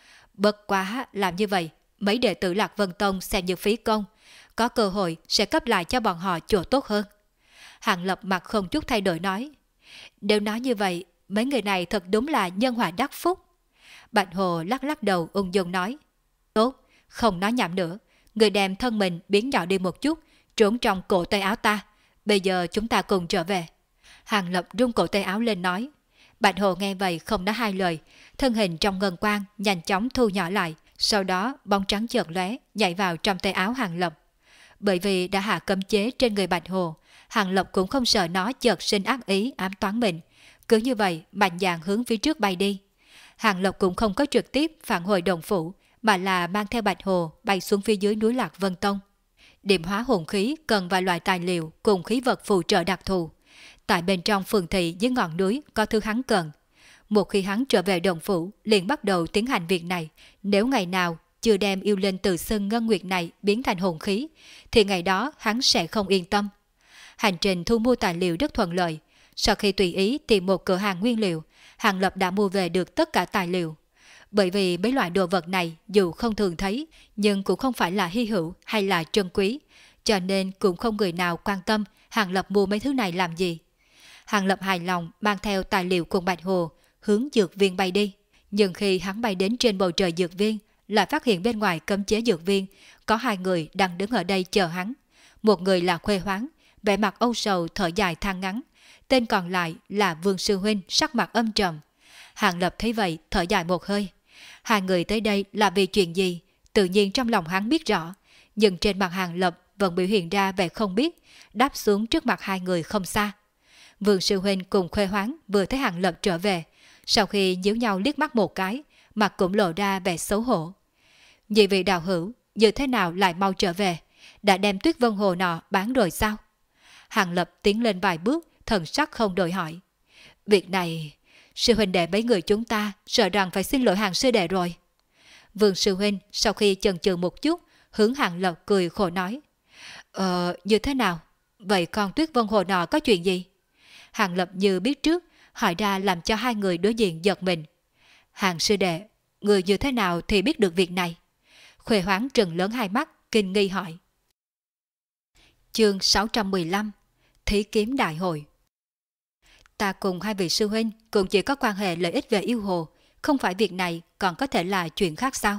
Bất quá làm như vậy, mấy đệ tử Lạc Vân Tông xem như phí công, có cơ hội sẽ cấp lại cho bọn họ chỗ tốt hơn. Hàng Lập mặt không chút thay đổi nói, nếu nói như vậy, mấy người này thật đúng là nhân hòa đắc phúc. Bạch Hồ lắc lắc đầu ung dung nói, tốt, không nói nhảm nữa, người đem thân mình biến nhỏ đi một chút, trốn trong cổ tay áo ta, bây giờ chúng ta cùng trở về. Hàng Lập rung cổ tay áo lên nói. Bạch Hồ nghe vậy không nói hai lời, thân hình trong ngân quang nhanh chóng thu nhỏ lại, sau đó bóng trắng chợt lóe nhảy vào trong tay áo Hàng Lập. Bởi vì đã hạ cấm chế trên người Bạch Hồ, Hàng Lập cũng không sợ nó chợt sinh ác ý ám toán mình, cứ như vậy mạnh dạn hướng phía trước bay đi. Hàng Lập cũng không có trực tiếp phản hồi đồng phủ, mà là mang theo Bạch Hồ bay xuống phía dưới núi Lạc Vân Tông. Điểm hóa hồn khí cần vài loại tài liệu cùng khí vật phụ trợ đặc thù. Tại bên trong phường thị dưới ngọn núi có thứ hắn cần. Một khi hắn trở về đồng phủ, liền bắt đầu tiến hành việc này. Nếu ngày nào chưa đem yêu linh từ sân ngân nguyệt này biến thành hồn khí, thì ngày đó hắn sẽ không yên tâm. Hành trình thu mua tài liệu rất thuận lợi. Sau khi tùy ý tìm một cửa hàng nguyên liệu, Hàng Lập đã mua về được tất cả tài liệu. Bởi vì mấy loại đồ vật này dù không thường thấy, nhưng cũng không phải là hy hữu hay là trân quý, cho nên cũng không người nào quan tâm Hàng Lập mua mấy thứ này làm gì. Hàng Lập hài lòng mang theo tài liệu cùng Bạch Hồ hướng dược viên bay đi. Nhưng khi hắn bay đến trên bầu trời dược viên, lại phát hiện bên ngoài cấm chế dược viên có hai người đang đứng ở đây chờ hắn. Một người là Khuê Hoáng, vẻ mặt âu sầu thở dài than ngắn. Tên còn lại là Vương Sư Huynh, sắc mặt âm trầm. Hàng Lập thấy vậy thở dài một hơi. Hai người tới đây là vì chuyện gì? Tự nhiên trong lòng hắn biết rõ, nhưng trên mặt Hàng Lập vẫn biểu hiện ra vẻ không biết, đáp xuống trước mặt hai người không xa. Vương Sư Huynh cùng Khuê Hoáng vừa thấy Hàng Lập trở về, sau khi nhíu nhau liếc mắt một cái, mặt cũng lộ ra vẻ xấu hổ. Nhị vị đạo hữu, như thế nào lại mau trở về? Đã đem Tuyết Vân Hồ nọ bán rồi sao? Hàng Lập tiến lên vài bước, thần sắc không đổi hỏi. Việc này, sư huynh đệ mấy người chúng ta sợ rằng phải xin lỗi Hàng sư đệ rồi. Vương Sư Huynh sau khi chần chừ một chút, hướng Hàng Lập cười khổ nói. Ờ, như thế nào? Vậy con Tuyết Vân Hồ nọ có chuyện gì? Hàng Lập như biết trước, hỏi ra làm cho hai người đối diện giật mình. Hàng sư đệ, người như thế nào thì biết được việc này? Khuê Hoáng trừng lớn hai mắt, kinh nghi hỏi. Chương sáu trăm mười lăm, Thí kiếm đại hội. Ta cùng hai vị sư huynh cũng chỉ có quan hệ lợi ích về yêu hồ, không phải việc này còn có thể là chuyện khác sao?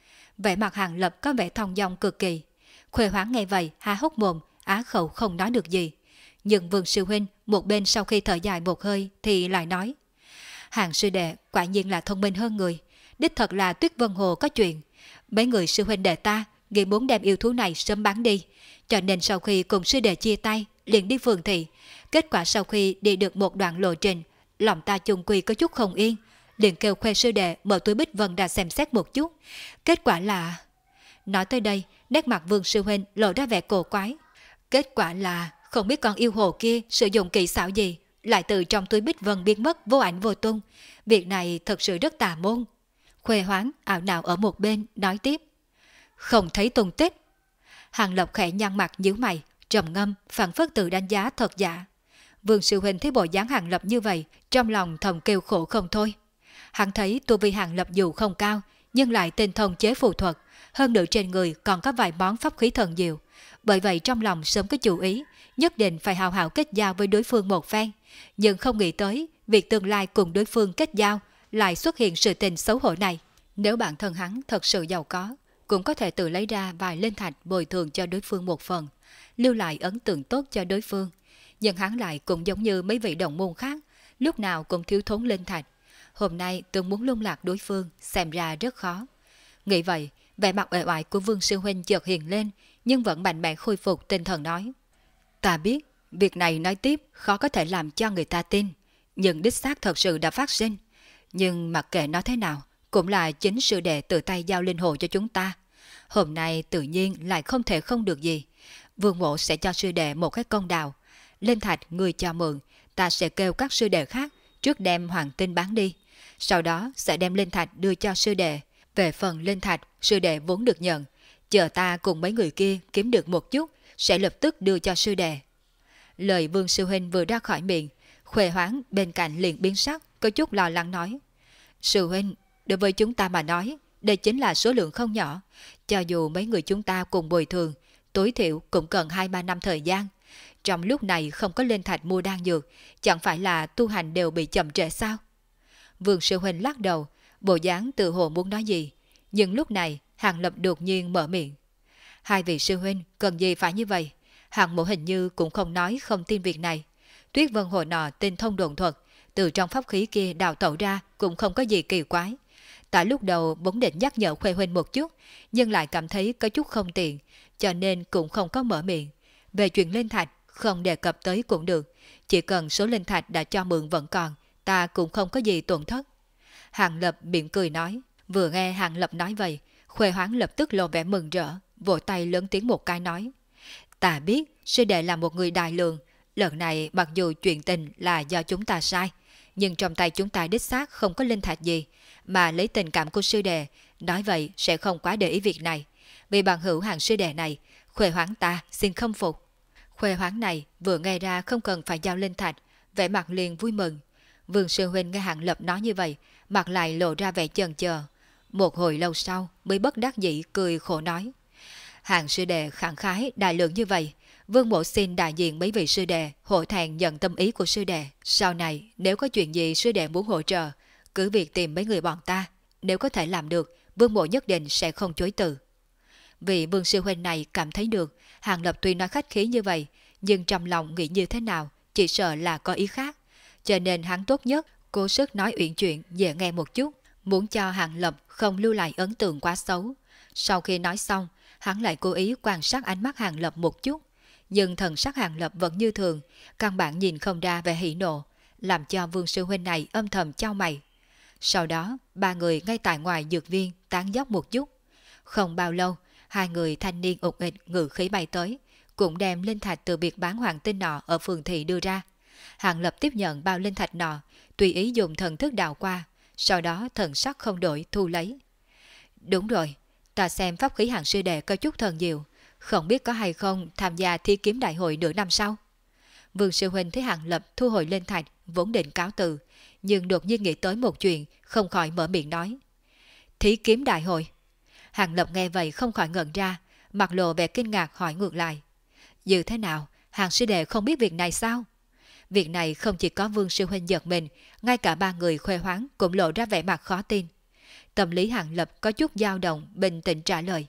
Vẻ mặt Hàng Lập có vẻ thong dong cực kỳ. Khuê Hoáng nghe vậy há hốc mồm, á khẩu không nói được gì. Nhưng Vương Sư Huynh một bên sau khi thở dài một hơi thì lại nói. Hàng sư đệ quả nhiên là thông minh hơn người. Đích thật là Tuyết Vân Hồ có chuyện. Mấy người sư huynh đệ ta nghĩ muốn đem yêu thú này sớm bán đi, cho nên sau khi cùng sư đệ chia tay liền đi phường thị. Kết quả sau khi đi được một đoạn lộ trình, lòng ta chung quy có chút không yên, liền kêu Khuê sư đệ mở túi bích vân ra xem xét một chút. Kết quả là... Nói tới đây, nét mặt Vương Sư Huynh lộ ra vẻ cổ quái. Kết quả là không biết con yêu hồ kia sử dụng kỹ xảo gì, lại từ trong túi bích vân biến mất vô ảnh vô tung. Việc này thật sự rất tà môn. Khuê Hoáng ảo não ở một bên nói tiếp. Không thấy tung tích. Hàng Lập khẽ nhăn mặt nhíu mày, trầm ngâm, phản phất tự đánh giá thật giả. Vương Sư Huynh thấy bộ dáng Hàng Lập như vậy, trong lòng thầm kêu khổ không thôi. Hắn thấy tu vi Hàng Lập dù không cao, nhưng lại tinh thông chế phù thuật, hơn nữa trên người còn có vài món pháp khí thần diệu. Bởi vậy trong lòng sớm có chủ ý, nhất định phải hào hảo kết giao với đối phương một phen. Nhưng không nghĩ tới, việc tương lai cùng đối phương kết giao lại xuất hiện sự tình xấu hổ này. Nếu bản thân hắn thật sự giàu có, cũng có thể tự lấy ra vài linh thạch bồi thường cho đối phương một phần, lưu lại ấn tượng tốt cho đối phương. Nhưng hắn lại cũng giống như mấy vị đồng môn khác, lúc nào cũng thiếu thốn linh thạch. Hôm nay từng muốn lung lạc đối phương, xem ra rất khó. Nghĩ vậy, vẻ mặt uể oải của Vương Sư Huynh chợt hiện lên, nhưng vẫn mạnh mẽ khôi phục tinh thần nói. Ta biết, việc này nói tiếp khó có thể làm cho người ta tin, nhưng đích xác thật sự đã phát sinh. Nhưng mặc kệ nó thế nào, cũng là chính sư đệ tự tay giao linh hồ cho chúng ta. Hôm nay tự nhiên lại không thể không được gì. Vương mộ sẽ cho sư đệ một cái công đào. Linh thạch người cho mượn, ta sẽ kêu các sư đệ khác trước đem hoàng tinh bán đi. Sau đó sẽ đem linh thạch đưa cho sư đệ, Về phần linh thạch, sư đệ vốn được nhận, chờ ta cùng mấy người kia kiếm được một chút, sẽ lập tức đưa cho sư đệ. Lời Vương sư huynh vừa ra khỏi miệng, Khuê Hoáng bên cạnh liền biến sắc, có chút lo lắng nói. Sư huynh, đối với chúng ta mà nói, đây chính là số lượng không nhỏ. Cho dù mấy người chúng ta cùng bồi thường, tối thiểu cũng cần hai ba năm thời gian. Trong lúc này không có linh thạch mua đan dược, chẳng phải là tu hành đều bị chậm trễ sao? Vương sư huynh lắc đầu, bộ dáng tự hồ muốn nói gì. Nhưng lúc này, Hàng Lập đột nhiên mở miệng. Hai vị sư huynh cần gì phải như vậy? Hàng mộ hình như cũng không nói không tin việc này. Tuyết Vân Hồ nọ tinh thông đồn thuật, từ trong pháp khí kia đào tẩu ra cũng không có gì kỳ quái. Tại lúc đầu vốn định nhắc nhở Khuê huynh một chút, nhưng lại cảm thấy có chút không tiện, cho nên cũng không có mở miệng. Về chuyện linh thạch, không đề cập tới cũng được, chỉ cần số linh thạch đã cho mượn vẫn còn, ta cũng không có gì tổn thất. Hàng Lập miệng cười nói, vừa nghe Hàng Lập nói vậy, Khuê Hoáng lập tức lộ vẻ mừng rỡ, vỗ tay lớn tiếng một cái nói. Ta biết, sư đệ là một người đại lượng, lần này mặc dù chuyện tình là do chúng ta sai, nhưng trong tay chúng ta đích xác không có linh thạch gì, mà lấy tình cảm của sư đệ, nói vậy sẽ không quá để ý việc này. Vì bằng hữu hàng sư đệ này, Khuê Hoáng ta xin khâm phục. Khuê Hoáng này vừa nghe ra không cần phải giao linh thạch, vẻ mặt liền vui mừng. Vương sư huynh nghe Hàng Lập nói như vậy, mặt lại lộ ra vẻ chần chờ. Một hồi lâu sau mới bất đắc dĩ cười khổ nói. Hàng sư đệ khẳng khái đại lượng như vậy, Vương mộ xin đại diện mấy vị sư đệ hộ thẹn nhận tâm ý của sư đệ. Sau này nếu có chuyện gì sư đệ muốn hỗ trợ, cứ việc tìm mấy người bọn ta. Nếu có thể làm được, Vương mộ nhất định sẽ không chối từ. Vị Vương sư huynh này cảm thấy được Hàng Lập tuy nói khách khí như vậy, nhưng trong lòng nghĩ như thế nào chỉ sợ là có ý khác. Cho nên hắn tốt nhất cố sức nói uyển chuyện dễ nghe một chút, muốn cho Hàng Lập không lưu lại ấn tượng quá xấu. Sau khi nói xong, hắn lại cố ý quan sát ánh mắt Hàng Lập một chút, nhưng thần sắc Hàng Lập vẫn như thường, căn bản nhìn không ra vẻ hỉ nộ, làm cho Vương sư huynh này âm thầm chau mày. Sau đó, ba người ngay tại ngoài dược viên tán dóc một chút. Không bao lâu, hai người thanh niên ục ịch ngự khí bay tới, cũng đem linh thạch từ việc bán hoàng tinh nọ ở phường thị đưa ra. Hàng Lập tiếp nhận bao linh thạch nọ, tùy ý dùng thần thức đào qua, sau đó thần sắc không đổi thu lấy. Đúng rồi, ta xem pháp khí Hàng sư đệ có chút thần diệu, không biết có hay không tham gia thi kiếm đại hội nửa năm sau. Vương sư huynh thấy Hàng Lập thu hồi linh thạch, vốn định cáo từ, nhưng đột nhiên nghĩ tới một chuyện, không khỏi mở miệng nói. Thí kiếm đại hội. Hàng Lập nghe vậy không khỏi ngẩn ra, mặt lộ vẻ kinh ngạc hỏi ngược lại. Như thế nào, Hàng sư đệ không biết việc này sao? Việc này không chỉ có Vương sư huynh giật mình, ngay cả ba người Khuê Hoáng cũng lộ ra vẻ mặt khó tin. Tâm lý Hàng Lập có chút dao động, bình tĩnh trả lời.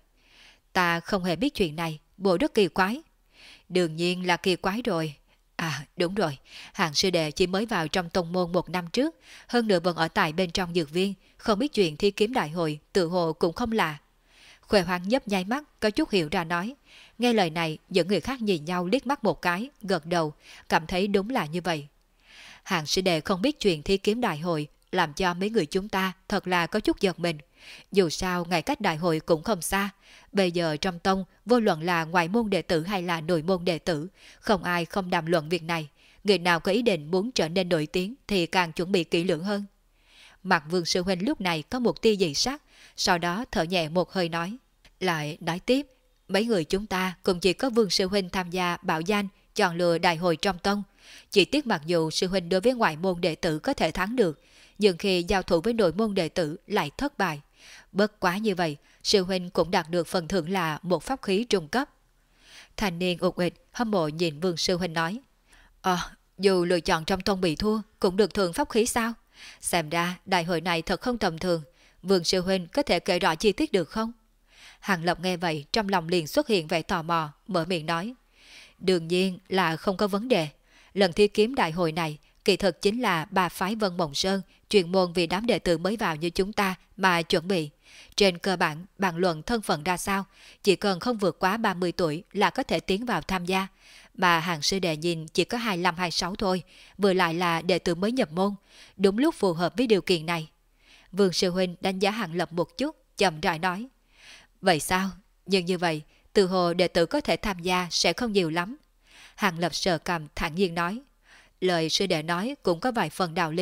Ta không hề biết chuyện này, bộ rất kỳ quái. Đương nhiên là kỳ quái rồi. À đúng rồi, Hàng sư đệ chỉ mới vào trong tông môn một năm trước, hơn nữa vẫn ở tại bên trong dược viên, không biết chuyện thi kiếm đại hội, tự hồ cũng không lạ. Khuê Hoáng nhấp nháy mắt, có chút hiểu ra nói. Nghe lời này, những người khác nhìn nhau liếc mắt một cái, gật đầu, cảm thấy đúng là như vậy. Hàng sư đệ không biết chuyện thi kiếm đại hội, làm cho mấy người chúng ta thật là có chút giật mình. Dù sao ngày cách đại hội cũng không xa, bây giờ trong tông vô luận là ngoại môn đệ tử hay là nội môn đệ tử, không ai không đàm luận việc này. Người nào có ý định muốn trở nên nổi tiếng thì càng chuẩn bị kỹ lưỡng hơn. Mặt Vương sư huynh lúc này có một tia dị sắc, sau đó thở nhẹ một hơi nói. Lại nói tiếp, mấy người chúng ta cũng chỉ có Vương sư huynh tham gia bảo danh chọn lựa đại hội trong tông. Chỉ tiếc mặc dù sư huynh đối với ngoại môn đệ tử có thể thắng được, nhưng khi giao thủ với nội môn đệ tử lại thất bại. Bất quá như vậy, sư huynh cũng đạt được phần thưởng là một pháp khí trung cấp. Thanh niên ục ịch hâm mộ nhìn Vương sư huynh nói. Ờ, dù lựa chọn trong tông bị thua cũng được thưởng pháp khí sao? Xem ra đại hội này thật không tầm thường. Vương sư huynh có thể kể rõ chi tiết được không? Hàng Lập nghe vậy trong lòng liền xuất hiện vẻ tò mò, mở miệng nói. Đương nhiên là không có vấn đề. Lần thi kiếm đại hội này kỳ thực chính là ba phái Vân Mộng Sơn chuyên môn vì đám đệ tử mới vào như chúng ta mà chuẩn bị. Trên cơ bản, bàn luận thân phận ra sao, chỉ cần không vượt quá ba mươi tuổi là có thể tiến vào tham gia. Mà Hàng sư đệ nhìn chỉ có hai mươi lăm hai mươi sáu thôi, vừa lại là đệ tử mới nhập môn, đúng lúc phù hợp với điều kiện này. Vương sư huynh đánh giá Hàng Lập một chút, chậm rãi nói. Vậy sao? Nhưng như vậy, từ hồ đệ tử có thể tham gia sẽ không nhiều lắm. Hàng Lập sờ cằm thản nhiên nói. Lời sư đệ nói cũng có vài phần đạo lý.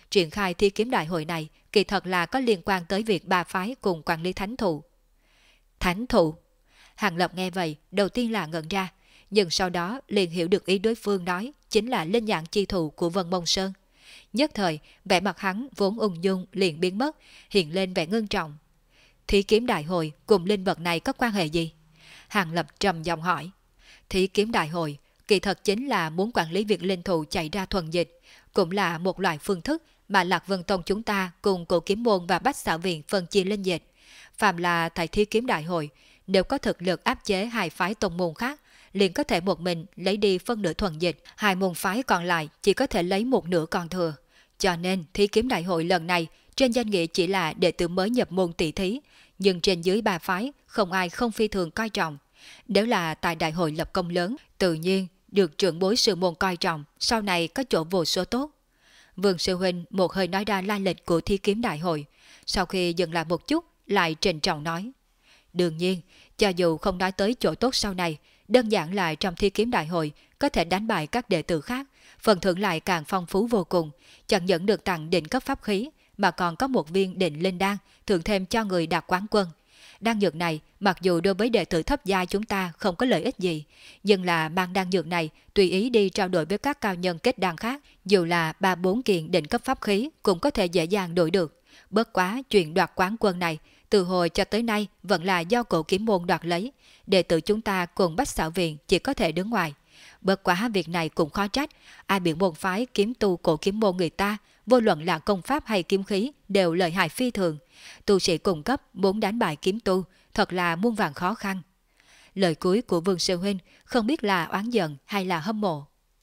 triển khai thi kiếm đại hội này kỳ thật là có liên quan tới việc ba phái cùng quản lý thánh thụ. Thánh thụ? Hàng Lập nghe vậy, đầu tiên là ngẩn ra, nhưng sau đó liền hiểu được ý đối phương nói chính là linh nhãn chi thụ của Vân Mông Sơn. Nhất thời, vẻ mặt hắn vốn ung dung liền biến mất, hiện lên vẻ ngưng trọng. Thí kiếm đại hội cùng linh vật này có quan hệ gì? Hàng Lập trầm giọng hỏi. Thí kiếm đại hội kỳ thật chính là muốn quản lý việc linh thụ chạy ra thuần dịch, cũng là một loại phương thức mà Lạc Vân Tông chúng ta cùng Cổ Kiếm Môn và Bách Xảo Viện phân chia linh dịch. Phạm là tại thí kiếm đại hội, nếu có thực lực áp chế hai phái tông môn khác, liền có thể một mình lấy đi phân nửa thuần dịch, hai môn phái còn lại chỉ có thể lấy một nửa còn thừa. Cho nên thí kiếm đại hội lần này trên danh nghĩa chỉ là đệ tử mới nhập môn tỷ thí, nhưng trên dưới ba phái không ai không phi thường coi trọng. Nếu là tại đại hội lập công lớn, tự nhiên được trưởng bối sư môn coi trọng, sau này có chỗ vô số tốt. Vương sư huynh một hơi nói ra lai lịch của thi kiếm đại hội, sau khi dừng lại một chút lại trịnh trọng nói. Đương nhiên, cho dù không nói tới chỗ tốt sau này, đơn giản là trong thi kiếm đại hội có thể đánh bại các đệ tử khác, phần thưởng lại càng phong phú vô cùng, chẳng những được tặng định cấp pháp khí, mà còn có một viên định linh đan, thưởng thêm cho người đạt quán quân. Đan dược này, mặc dù đối với đệ tử thấp giai chúng ta không có lợi ích gì, nhưng là mang đan dược này tùy ý đi trao đổi với các cao nhân kết đan khác, dù là ba bốn kiện định cấp pháp khí cũng có thể dễ dàng đổi được. Bất quá chuyện đoạt quán quân này, từ hồi cho tới nay vẫn là do Cổ Kiếm Môn đoạt lấy, đệ tử chúng ta cùng Bách Xảo Viện chỉ có thể đứng ngoài. Bất quá việc này cũng khó trách, ai biết môn phái kiếm tu Cổ Kiếm Môn người ta, vô luận là công pháp hay kiếm khí đều lợi hại phi thường. Tu sĩ cung cấp muốn đánh bại kiếm tu, thật là muôn vàn khó khăn. Lời cuối của Vương sư huynh không biết là oán giận hay là hâm mộ.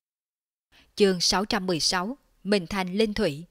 Chương sáu trăm mười sáu, Minh Thành Linh Thủy.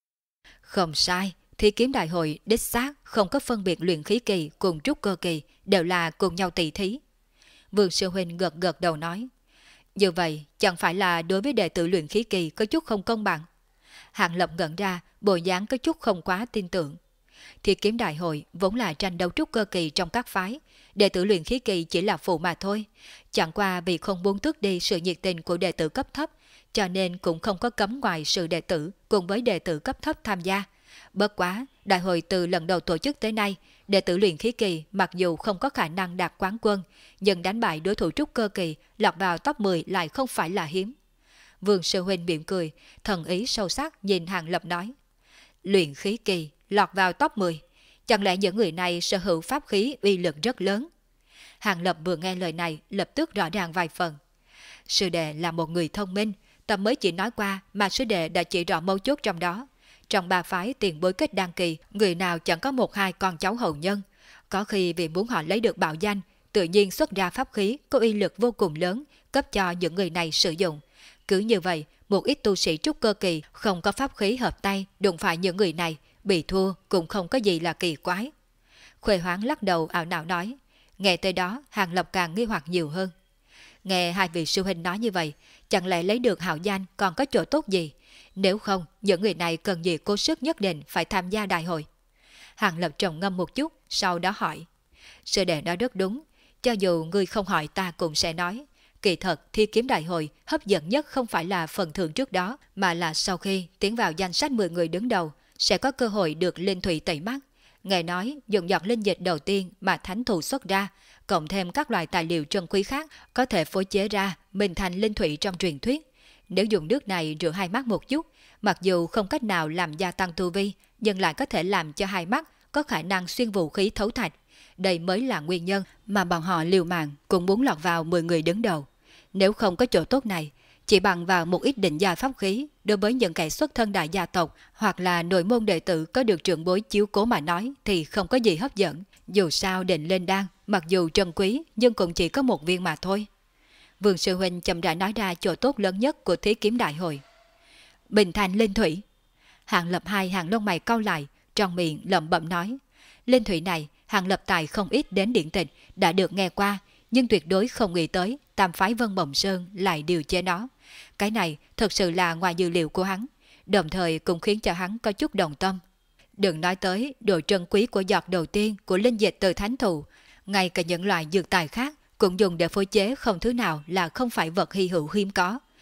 Không sai, thi kiếm đại hội đích xác không có phân biệt luyện khí kỳ cùng trúc cơ kỳ, đều là cùng nhau tỷ thí. Vương sư huynh gật gật đầu nói. Như vậy chẳng phải là đối với đệ tử luyện khí kỳ có chút không công bằng? Hạng Lập ngẩn ra, bộ dáng có chút không quá tin tưởng. Thi kiếm đại hội vốn là tranh đấu trúc cơ kỳ trong các phái, đệ tử luyện khí kỳ chỉ là phụ mà thôi. Chẳng qua vì không muốn tước đi sự nhiệt tình của đệ tử cấp thấp, cho nên cũng không có cấm ngoài sự đệ tử cùng với đệ tử cấp thấp tham gia. Bất quá, đại hội từ lần đầu tổ chức tới nay, đệ tử luyện khí kỳ mặc dù không có khả năng đạt quán quân, nhưng đánh bại đối thủ trúc cơ kỳ lọt vào top mười lại không phải là hiếm. Vương sư huynh mỉm cười, thần ý sâu sắc nhìn Hàng Lập nói. Luyện khí kỳ lọt vào top mười, chẳng lẽ những người này sở hữu pháp khí uy lực rất lớn? Hàng Lập vừa nghe lời này lập tức rõ ràng vài phần. Sư đệ là một người thông minh, ta mới chỉ nói qua mà sư đệ đã chỉ rõ mấu chốt trong đó. Trong ba phái tiền bối kết đan kỳ, người nào chẳng có một hai con cháu hậu nhân. Có khi vì muốn họ lấy được bảo danh, tự nhiên xuất ra pháp khí có uy lực vô cùng lớn, cấp cho những người này sử dụng. Cứ như vậy, một ít tu sĩ trúc cơ kỳ không có pháp khí hợp tay đụng phải những người này, bị thua cũng không có gì là kỳ quái. Khuê Hoáng lắc đầu ảo não nói. Nghe tới đó, Hàng Lập càng nghi hoặc nhiều hơn. Nghe hai vị sư huynh nói như vậy, chẳng lẽ lấy được hảo danh còn có chỗ tốt gì? Nếu không, những người này cần gì cố sức nhất định phải tham gia đại hội? Hàng Lập trầm ngâm một chút, sau đó hỏi. Sư đệ nói rất đúng, cho dù ngươi không hỏi ta cũng sẽ nói. Kỳ thật, thi kiếm đại hội hấp dẫn nhất không phải là phần thưởng trước đó, mà là sau khi tiến vào danh sách mười người đứng đầu, sẽ có cơ hội được linh thủy tẩy mắt. Nghe nói, dùng giọt linh dịch đầu tiên mà thánh thù xuất ra, cộng thêm các loại tài liệu trân quý khác, có thể phối chế ra Minh Thành linh thủy trong truyền thuyết. Nếu dùng nước này rửa hai mắt một chút, mặc dù không cách nào làm gia tăng tu vi, nhưng lại có thể làm cho hai mắt có khả năng xuyên vũ khí thấu thạch. Đây mới là nguyên nhân mà bọn họ liều mạng cũng muốn lọt vào mười người đứng đầu. Nếu không có chỗ tốt này, chỉ bằng vào một ít định gia pháp khí, đối với những kẻ xuất thân đại gia tộc hoặc là nội môn đệ tử có được trưởng bối chiếu cố mà nói thì không có gì hấp dẫn. Dù sao định lên đan, mặc dù trân quý nhưng cũng chỉ có một viên mà thôi. Vương sư huynh chậm rãi nói ra chỗ tốt lớn nhất của thí kiếm đại hội. Bình Thành linh thủy. Hạng Lập hai hàng lông mày cau lại, trong miệng lẩm bẩm nói. Linh thủy này, Hạng Lập tài không ít đến điển tịch đã được nghe qua, nhưng tuyệt đối không nghĩ tới tam phái Vân Mộng Sơn lại điều chế nó. Cái này thật sự là ngoài dự liệu của hắn, đồng thời cũng khiến cho hắn có chút đồng tâm. Đừng nói tới độ trân quý của giọt đầu tiên của linh dịch từ thánh thụ, ngay cả những loại dược tài khác cũng dùng để phối chế không thứ nào là không phải vật hy hữu hiếm có.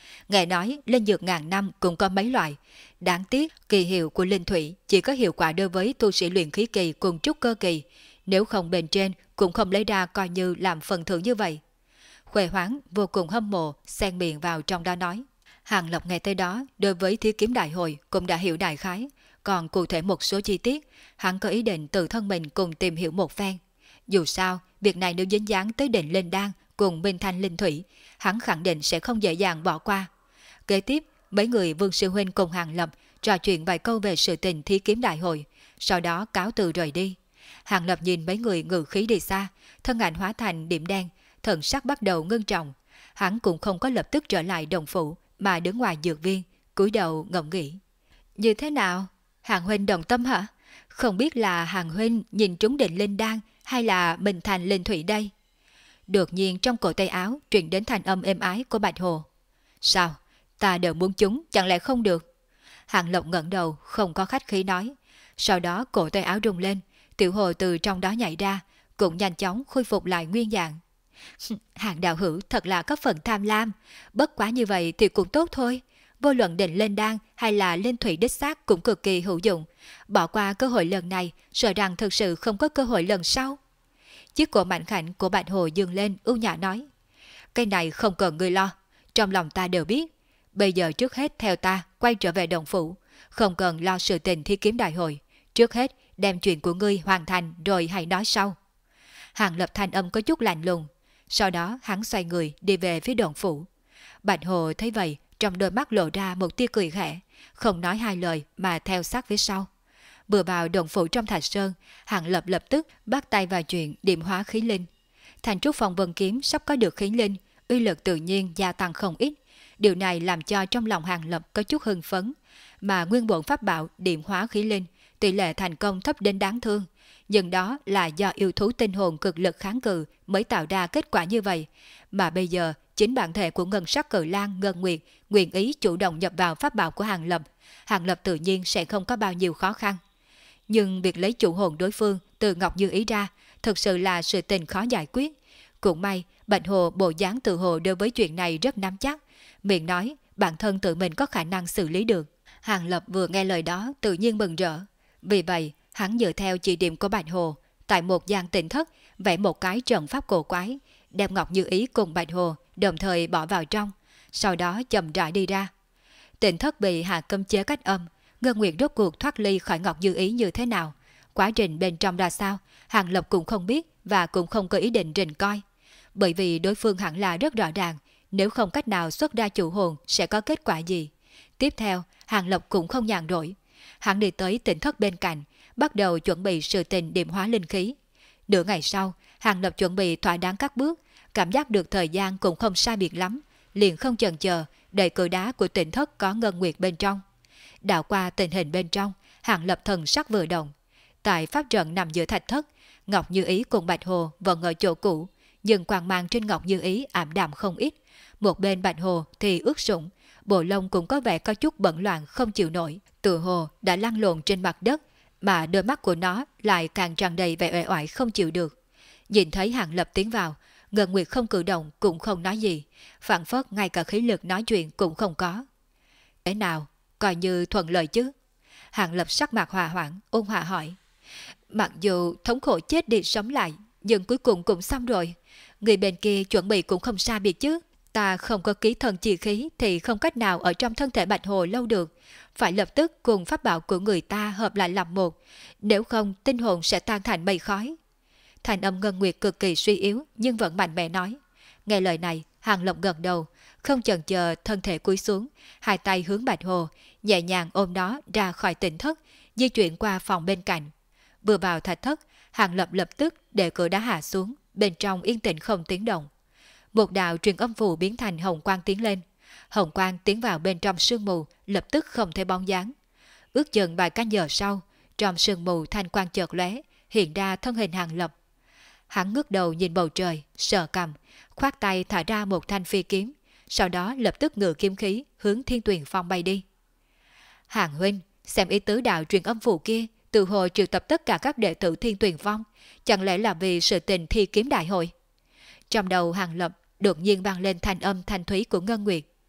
Nghe nói linh dược ngàn năm cũng có mấy loại. Đáng tiếc, kỳ hiệu của linh thủy chỉ có hiệu quả đối với tu sĩ luyện khí kỳ cùng trúc cơ kỳ. Nếu không bên trên cũng không lấy ra coi như làm phần thưởng như vậy. Khuê Hoáng vô cùng hâm mộ, xen miệng vào trong đó nói. Hàng Lập nghe tới đó, đối với Thí Kiếm Đại Hội cũng đã hiểu đại khái, còn cụ thể một số chi tiết, hắn có ý định tự thân mình cùng tìm hiểu một phen. Dù sao, việc này nếu dính dáng tới định linh đan cùng Minh Thanh Linh Thủy, hắn khẳng định sẽ không dễ dàng bỏ qua. Kế tiếp, mấy người Vương Sư Huynh cùng Hàng Lập trò chuyện vài câu về sự tình Thí Kiếm Đại Hội, sau đó cáo từ rời đi. Hàng Lập nhìn mấy người ngự khí đi xa, thân ảnh hóa thành điểm đen, thần sắc bắt đầu ngưng trọng. Hắn cũng không có lập tức trở lại đồng phủ, mà đứng ngoài dược viên, cúi đầu ngẫm nghĩ. Như thế nào? Hàng huynh đồng tâm hả? Không biết là Hàng huynh nhìn trúng định linh đan hay là Minh Thành Linh Thủy đây? Đột nhiên trong cổ tay áo truyền đến thanh âm êm ái của Bạch Hồ. Sao? Ta đều muốn chúng, chẳng lẽ không được? Hàng Lộc ngẩng đầu, không có khách khí nói. Sau đó cổ tay áo rung lên, Tiểu Hồ từ trong đó nhảy ra, cũng nhanh chóng khôi phục lại nguyên dạng. Hàng đạo hữu thật là có phần tham lam, bất quá như vậy thì cũng tốt thôi. Vô luận định lên đan hay là lên thủy đích xác cũng cực kỳ hữu dụng. Bỏ qua cơ hội lần này, sợ rằng thực sự không có cơ hội lần sau. Chiếc cổ mạnh khảnh của Bạch Hồ dương lên ưu nhã nói. Cái này không cần ngươi lo, trong lòng ta đều biết. Bây giờ trước hết theo ta quay trở về đồng phủ, không cần lo sự tình Thí Kiếm Đại Hội. Trước hết đem chuyện của ngươi hoàn thành rồi hãy nói sau. Hàng Lập thanh âm có chút lạnh lùng. Sau đó hắn xoay người đi về phía đồng phủ. Bạch Hồ thấy vậy, trong đôi mắt lộ ra một tia cười khẽ, không nói hai lời mà theo sát phía sau. Vừa vào đồng phủ trong Thạch Sơn, Hàng Lập lập tức bắt tay vào chuyện điểm hóa khí linh. Thành trúc phong vân kiếm sắp có được khí linh, uy lực tự nhiên gia tăng không ít. Điều này làm cho trong lòng Hàng Lập có chút hưng phấn, mà nguyên bổn pháp bảo điểm hóa khí linh tỷ lệ thành công thấp đến đáng thương. Nhưng đó là do yêu thú tinh hồn cực lực kháng cự mới tạo ra kết quả như vậy. Mà bây giờ, chính bản thể của Ngân Sắc Cự Lang Ngân Nguyệt nguyện ý chủ động nhập vào pháp bảo của Hàng Lập. Hàng Lập tự nhiên sẽ không có bao nhiêu khó khăn. Nhưng việc lấy chủ hồn đối phương từ Ngọc Như Ý ra thực sự là sự tình khó giải quyết. Cũng may, Bạch Hồ bộ dáng tự hồ đối với chuyện này rất nắm chắc. Miệng nói bản thân tự mình có khả năng xử lý được. Hàng Lập vừa nghe lời đó tự nhiên mừng rỡ. Vì vậy, hắn dựa theo chỉ điểm của Bạch Hồ, tại một gian tỉnh thất vẽ một cái trận pháp cổ quái, đem Ngọc Như Ý cùng Bạch Hồ đồng thời bỏ vào trong, sau đó chậm rãi đi ra. Tỉnh thất bị hạ cấm chế cách âm, Ngân Nguyệt rốt cuộc thoát ly khỏi Ngọc Như Ý như thế nào, quá trình bên trong ra sao, Hàng Lập cũng không biết và cũng không có ý định rình coi, bởi vì đối phương hẳn là rất rõ ràng, nếu không cách nào xuất ra chủ hồn sẽ có kết quả gì. Tiếp theo, Hàng Lập cũng không nhàn rỗi, hắn đi tới tỉnh thất bên cạnh, bắt đầu chuẩn bị sự tình điểm hóa linh khí. Nửa ngày sau, Hàng Lập chuẩn bị thỏa đáng các bước, cảm giác được thời gian cũng không sai biệt lắm, liền không chần chờ, đẩy cửa đá của tỉnh thất có Ngân Nguyệt bên trong. Đảo qua tình hình bên trong, Hàng Lập thần sắc vừa động. Tại pháp trận nằm giữa thạch thất, Ngọc Như Ý cùng Bạch Hồ vẫn ở chỗ cũ, nhưng quang mang trên Ngọc Như Ý ảm đạm không ít. Một bên Bạch Hồ thì ướt sũng, bộ lông cũng có vẻ có chút bẩn loạn không chịu nổi, tự hồ đã lăn lộn trên mặt đất, mà đôi mắt của nó lại càng tràn đầy vẻ uể oải không chịu được. Nhìn thấy Hàng Lập tiến vào, Ngân Nguyệt không cử động cũng không nói gì, phản phất ngay cả khí lực nói chuyện cũng không có. Thế nào, coi như thuận lợi chứ? Hàng Lập sắc mặt hòa hoãn, ôn hòa hỏi. Mặc dù thống khổ chết đi sống lại, nhưng cuối cùng cũng xong rồi. Người bên kia chuẩn bị cũng không xa biệt chứ. Ta không có ký thần chi khí thì không cách nào ở trong thân thể Bạch Hồ lâu được. Phải lập tức cùng pháp bảo của người ta hợp lại làm một. Nếu không tinh hồn sẽ tan thành mây khói. Thành âm Ngân Nguyệt cực kỳ suy yếu nhưng vẫn mạnh mẽ nói. Nghe lời này, Hàng Lập gật đầu, không chần chờ thân thể cúi xuống, hai tay hướng Bạch Hồ, nhẹ nhàng ôm nó ra khỏi tỉnh thất, di chuyển qua phòng bên cạnh. Vừa vào thạch thất, Hàng Lập lập tức để cửa đá hạ xuống, bên trong yên tĩnh không tiếng động. Một đạo truyền âm phù biến thành hồng quang tiến lên. Hồng quang tiến vào bên trong sương mù, lập tức không thấy bóng dáng. Ước chừng vài canh giờ sau, trong sương mù thanh quang chợt lóe, hiện ra thân hình Hàng Lập. Hắn ngước đầu nhìn bầu trời, sờ cằm, khoát tay thả ra một thanh phi kiếm, sau đó lập tức ngự kiếm khí hướng Thiên Tuyền Phong bay đi. Hàng huynh, xem ý tứ đạo truyền âm phù kia, từ hồi triệu tập tất cả các đệ tử Thiên Tuyền Phong, chẳng lẽ là vì sự tình thi kiếm đại hội? Trong đầu Hàng Lập đột nhiên vang lên thanh âm thanh thúy của Ngân Nguyệt.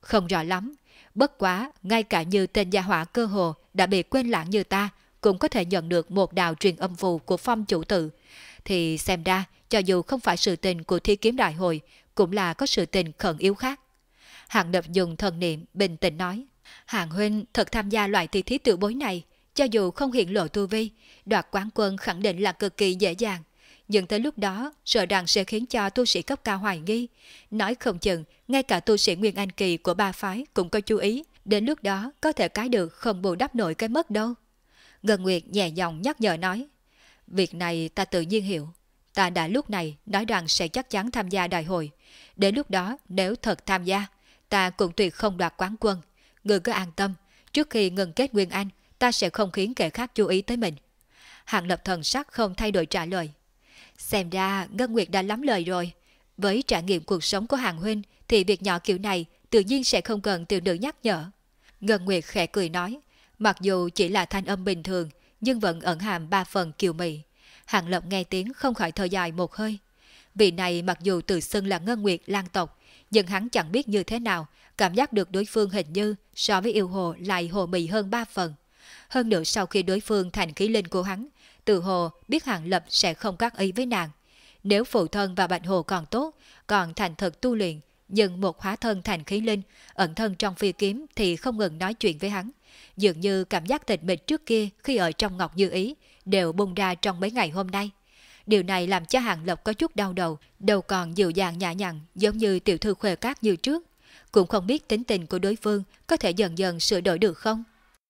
Không rõ lắm, bất quá ngay cả như tên gia hỏa cơ hồ đã bị quên lãng như ta cũng có thể nhận được một đạo truyền âm phù của Phong chủ tự. Thì xem ra, cho dù không phải sự tình của thi kiếm đại hội, cũng là có sự tình khẩn yếu khác. Hàng Lập dùng thần niệm bình tĩnh nói, Hàng huynh thật tham gia loại thi thí tiểu bối này, cho dù không hiện lộ tu vi, đoạt quán quân khẳng định là cực kỳ dễ dàng. Nhưng tới lúc đó, sợ rằng sẽ khiến cho tu sĩ cấp cao hoài nghi. Nói không chừng, ngay cả tu sĩ Nguyên Anh Kỳ của ba phái cũng có chú ý, đến lúc đó có thể cái được không bù đắp nổi cái mất đâu. Ngân Nguyệt nhẹ giọng nhắc nhở nói, việc này ta tự nhiên hiểu. Ta đã lúc này nói rằng sẽ chắc chắn tham gia đại hội. Đến lúc đó nếu thật tham gia, ta cũng tuyệt không đoạt quán quân. Ngươi cứ an tâm, trước khi ngừng kết Nguyên Anh, ta sẽ không khiến kẻ khác chú ý tới mình. Hàng Lập thần sắc không thay đổi trả lời. Xem ra Ngân Nguyệt đã lắm lời rồi. Với trải nghiệm cuộc sống của Hàng huynh thì việc nhỏ kiểu này tự nhiên sẽ không cần tiểu nữ nhắc nhở. Ngân Nguyệt khẽ cười nói, mặc dù chỉ là thanh âm bình thường nhưng vẫn ẩn hàm ba phần kiều mị. Hàng Lập nghe tiếng không khỏi thở dài một hơi. Vị này mặc dù tự xưng là Ngân Nguyệt Lang tộc, nhưng hắn chẳng biết như thế nào, cảm giác được đối phương hình như so với yêu hồ lại hồ mị hơn ba phần. Hơn nữa sau khi đối phương thành khí linh của hắn, tự hồ biết Hàng Lập sẽ không các ý với nàng. Nếu phụ thân và Bạch Hồ còn tốt, còn thành thật tu luyện, nhưng một hóa thân thành khí linh, ẩn thân trong phi kiếm thì không ngừng nói chuyện với hắn. Dường như cảm giác tịch mịch trước kia khi ở trong Ngọc Như Ý đều bung ra trong mấy ngày hôm nay. Điều này làm cho Hàng Lập có chút đau đầu, đầu còn dịu dàng nhã nhặn giống như tiểu thư Khuê Cát như trước. Cũng không biết tính tình của đối phương có thể dần dần sửa đổi được không?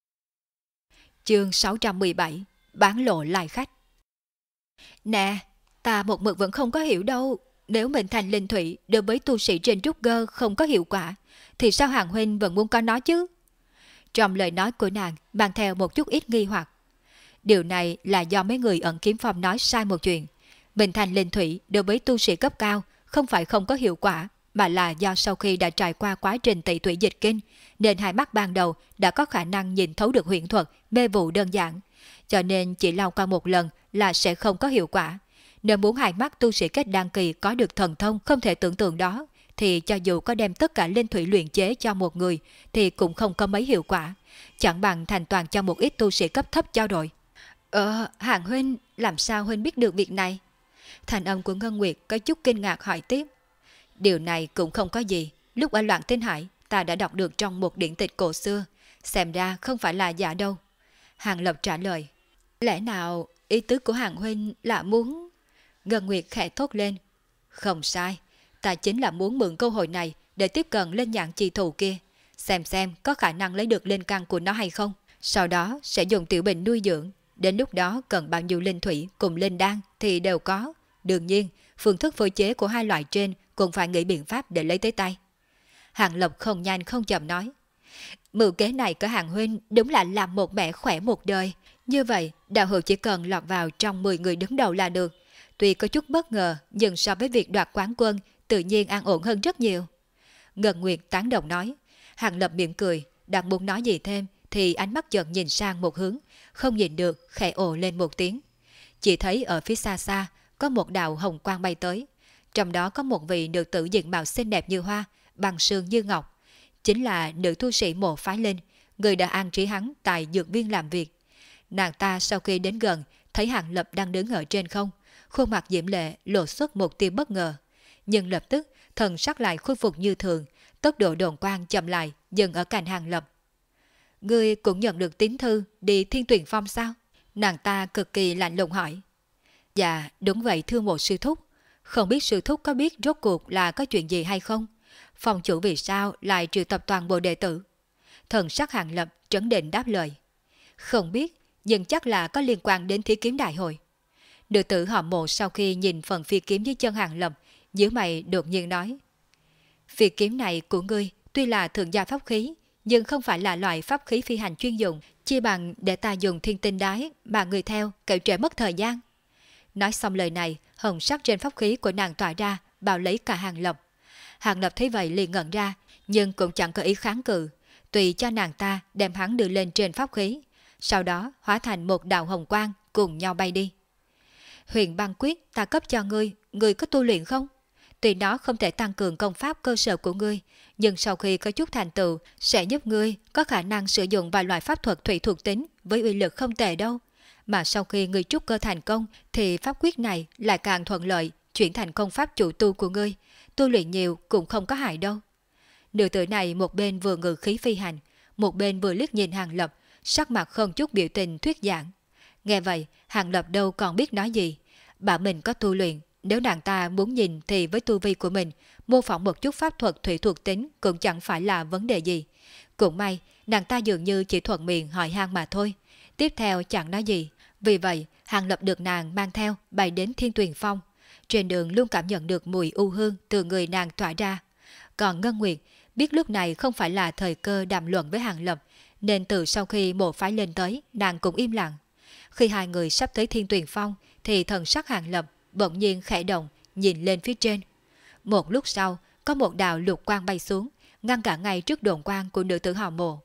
Chương sáu trăm mười bảy, bán lộ lai khách. Nè, ta một mực vẫn không có hiểu đâu. Nếu mình thành linh thủy đối với tu sĩ trên trúc cơ không có hiệu quả, thì sao Hàng huynh vẫn muốn có nó chứ? Trong lời nói của nàng mang theo một chút ít nghi hoặc. Điều này là do mấy người ẩn kiếm phong nói sai một chuyện. Mình thành linh thủy đối với tu sĩ cấp cao không phải không có hiệu quả, mà là do sau khi đã trải qua quá trình tẩy tủy dịch kinh, nên hai mắt ban đầu đã có khả năng nhìn thấu được huyền thuật, mê vụ đơn giản. Cho nên chỉ lau qua một lần là sẽ không có hiệu quả. Nếu muốn hai mắt tu sĩ kết đan kỳ có được thần thông không thể tưởng tượng đó, thì cho dù có đem tất cả linh thủy luyện chế cho một người thì cũng không có mấy hiệu quả. Chẳng bằng thành toàn cho một ít tu sĩ cấp thấp cho rồi. Ờ, Hàng huynh, làm sao huynh biết được việc này? Thành âm của Ngân Nguyệt có chút kinh ngạc hỏi tiếp. Điều này cũng không có gì. Lúc ở Loạn Tinh Hải, ta đã đọc được trong một điển tịch cổ xưa. Xem ra không phải là giả đâu. Hàng Lập trả lời. Lẽ nào ý tứ của Hàng huynh là muốn... Ngân Nguyệt khẽ thốt lên. Không sai. Ta chính là muốn mượn cơ hội này để tiếp cận lên nhạn chi thủ kia. Xem xem có khả năng lấy được linh căn của nó hay không. Sau đó sẽ dùng tiểu bình nuôi dưỡng. Đến lúc đó cần bao nhiêu linh thủy cùng linh đan thì đều có. Đương nhiên, phương thức phối chế của hai loại trên cũng phải nghĩ biện pháp để lấy tới tay. Hàng Lộc không nhanh không chậm nói. Mưu kế này của Hàng huynh đúng là làm một mẹ khỏe một đời. Như vậy, đạo hữu chỉ cần lọt vào trong mười người đứng đầu là được. Tuy có chút bất ngờ, nhưng so với việc đoạt quán quân, tự nhiên an ổn hơn rất nhiều. Ngân Nguyệt tán đồng nói. Hàng Lập mỉm cười, đang muốn nói gì thêm, thì ánh mắt chợt nhìn sang một hướng, không nhìn được, khẽ ồ lên một tiếng. Chỉ thấy ở phía xa xa, có một đạo hồng quang bay tới. Trong đó có một vị nữ tử diện mạo xinh đẹp như hoa, bằng sương như ngọc. Chính là nữ tu sĩ Mộ Phái Linh, người đã an trí hắn tại dược viên làm việc. Nàng ta sau khi đến gần, thấy Hàng Lập đang đứng ở trên không, khuôn mặt diễm lệ lộ xuất một tia bất ngờ. Nhưng lập tức, thần sắc lại khôi phục như thường, tốc độ đồn quang chậm lại, dừng ở cạnh Hàng Lập. Ngươi cũng nhận được tín thư đi Thiên Tuyền Phong sao? Nàng ta cực kỳ lạnh lùng hỏi. Dạ, đúng vậy thưa một sư thúc. Không biết sư thúc có biết rốt cuộc là có chuyện gì hay không? Phòng chủ vì sao lại triệu tập toàn bộ đệ tử? Thần sắc Hàng Lập trấn định đáp lời. Không biết, nhưng chắc là có liên quan đến thí kiếm đại hội. Nữ tử họ Mộ sau khi nhìn phần phi kiếm dưới chân Hàng Lập, nhíu mày đột nhiên nói. Phi kiếm này của ngươi tuy là thượng gia pháp khí, nhưng không phải là loại pháp khí phi hành chuyên dụng, chi bằng để ta dùng thiên tinh đái mà người theo kẻo trễ mất thời gian. Nói xong lời này, hồng sắc trên pháp khí của nàng tỏa ra, bao lấy cả Hàng Lập. Hàng Lập thấy vậy liền ngẩn ra, nhưng cũng chẳng có ý kháng cự, tùy cho nàng ta đem hắn đưa lên trên pháp khí, sau đó hóa thành một đạo hồng quang cùng nhau bay đi. Huyền băng quyết ta cấp cho ngươi, ngươi có tu luyện không? Tuy nó không thể tăng cường công pháp cơ sở của ngươi, nhưng sau khi có chút thành tựu sẽ giúp ngươi có khả năng sử dụng vài loại pháp thuật thủy thuộc tính với uy lực không tệ đâu. Mà sau khi ngươi trúc cơ thành công thì pháp quyết này lại càng thuận lợi chuyển thành công pháp chủ tu của ngươi, tu luyện nhiều cũng không có hại đâu. Nữ tử này một bên vừa ngự khí phi hành, một bên vừa liếc nhìn Hàng Lập, sắc mặt không chút biểu tình thuyết giảng. Nghe vậy, Hàng Lập đâu còn biết nói gì. Bảo mình có tu luyện, nếu nàng ta muốn nhìn thì với tu vi của mình, mô phỏng một chút pháp thuật thủy thuộc tính cũng chẳng phải là vấn đề gì. Cũng may, nàng ta dường như chỉ thuận miệng hỏi han mà thôi. Tiếp theo chẳng nói gì. Vì vậy, Hàng Lập được nàng mang theo bay đến Thiên Tuyền Phong. Trên đường luôn cảm nhận được mùi u hương từ người nàng tỏa ra. Còn Ngân Nguyệt biết lúc này không phải là thời cơ đàm luận với Hàng Lập, nên từ sau khi Mộ Phái lên tới, nàng cũng im lặng. Khi hai người sắp tới Thiên Tuyền Phong, thì thần sắc Hàng Lập bỗng nhiên khẽ động, nhìn lên phía trên. Một lúc sau, có một đạo lục quang bay xuống, ngăn cả ngay trước đồn quang của nữ tử họ Mộ.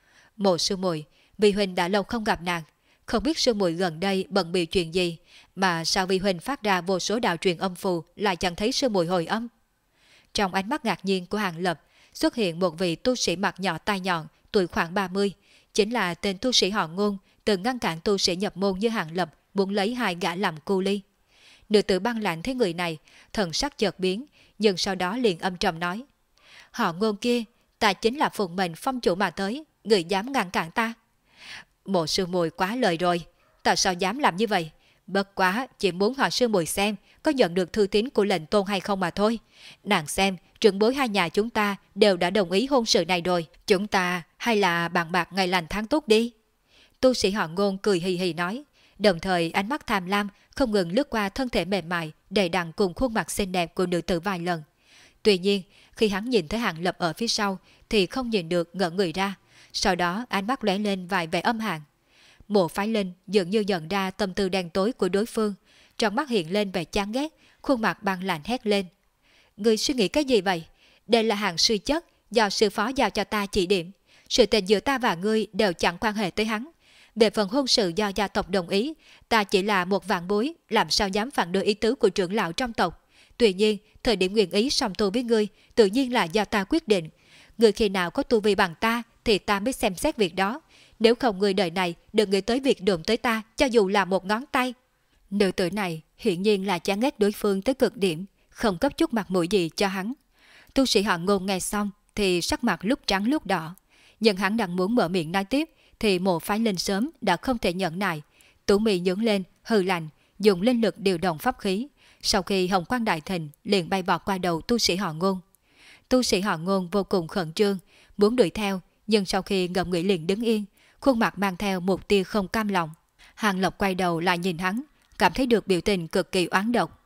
Mộ sư muội, Vi huynh đã lâu không gặp nàng, không biết sư muội gần đây bận bịu chuyện gì, mà sao Vi huynh phát ra vô số đạo truyền âm phù lại chẳng thấy sư muội hồi âm. Trong ánh mắt ngạc nhiên của Hàng Lập, xuất hiện một vị tu sĩ mặt nhỏ tai nhọn, tuổi khoảng ba mươi, chính là tên tu sĩ họ Ngôn, từng ngăn cản tu sĩ nhập môn như Hàng Lập muốn lấy hai gã làm cu ly. Nữ tử băng lạnh thấy người này, thần sắc chợt biến, nhưng sau đó liền âm trầm nói: Họ Ngôn kia, ta chính là phụng mệnh phong chủ mà tới, người dám ngăn cản ta? Mộ sư muội quá lời rồi, ta sao dám làm như vậy? Bất quá chỉ muốn hỏi sư muội xem có nhận được thư tín của lệnh tôn hay không mà thôi. Nàng xem, trưởng bối hai nhà chúng ta đều đã đồng ý hôn sự này rồi, chúng ta hay là bàn bạc ngày lành tháng tốt đi. Tu sĩ họ Ngôn cười hì hì nói, đồng thời ánh mắt tham lam không ngừng lướt qua thân thể mềm mại đầy đặn cùng khuôn mặt xinh đẹp của nữ tử vài lần. Tuy nhiên, khi hắn nhìn thấy Hàng Lập ở phía sau thì không nhìn được ngỡ người ra, sau đó ánh mắt lóe lên vài vẻ âm hàn. Mộ Phái Linh dường như nhận ra tâm tư đen tối của đối phương, trong mắt hiện lên vẻ chán ghét, khuôn mặt băng lạnh hét lên: Ngươi suy nghĩ cái gì vậy? Đây là hàng sư chất do sư phó giao cho ta chỉ điểm, sự tình giữa ta và ngươi đều chẳng quan hệ tới hắn. Về phần hôn sự do gia tộc đồng ý, ta chỉ là một vạn bối, làm sao dám phản đối ý tứ của trưởng lão trong tộc. Tuy nhiên, thời điểm nguyện ý song tu với ngươi tự nhiên là do ta quyết định. Ngươi khi nào có tu vi bằng ta thì ta mới xem xét việc đó. Nếu không người đời này đừng nghĩ tới việc đụng tới ta cho dù là một ngón tay. Nữ tử này hiển nhiên là chán ghét đối phương tới cực điểm, không cấp chút mặt mũi gì cho hắn. Tu sĩ họ Ngôn nghe xong thì sắc mặt lúc trắng lúc đỏ, nhưng hắn đang muốn mở miệng nói tiếp thì Mộ Phái Linh sớm đã không thể nhẫn nại, tủ mì nhướng lên hừ lạnh, dùng linh lực điều động pháp khí. Sau khi hồng quang đại thịnh liền bay vọt qua đầu tu sĩ họ Ngôn. Tu sĩ họ Ngôn vô cùng khẩn trương, muốn đuổi theo, nhưng sau khi ngậm nghĩ liền đứng yên, khuôn mặt mang theo một tia không cam lòng. Hàng Lập quay đầu lại nhìn hắn, cảm thấy được biểu tình cực kỳ oán độc.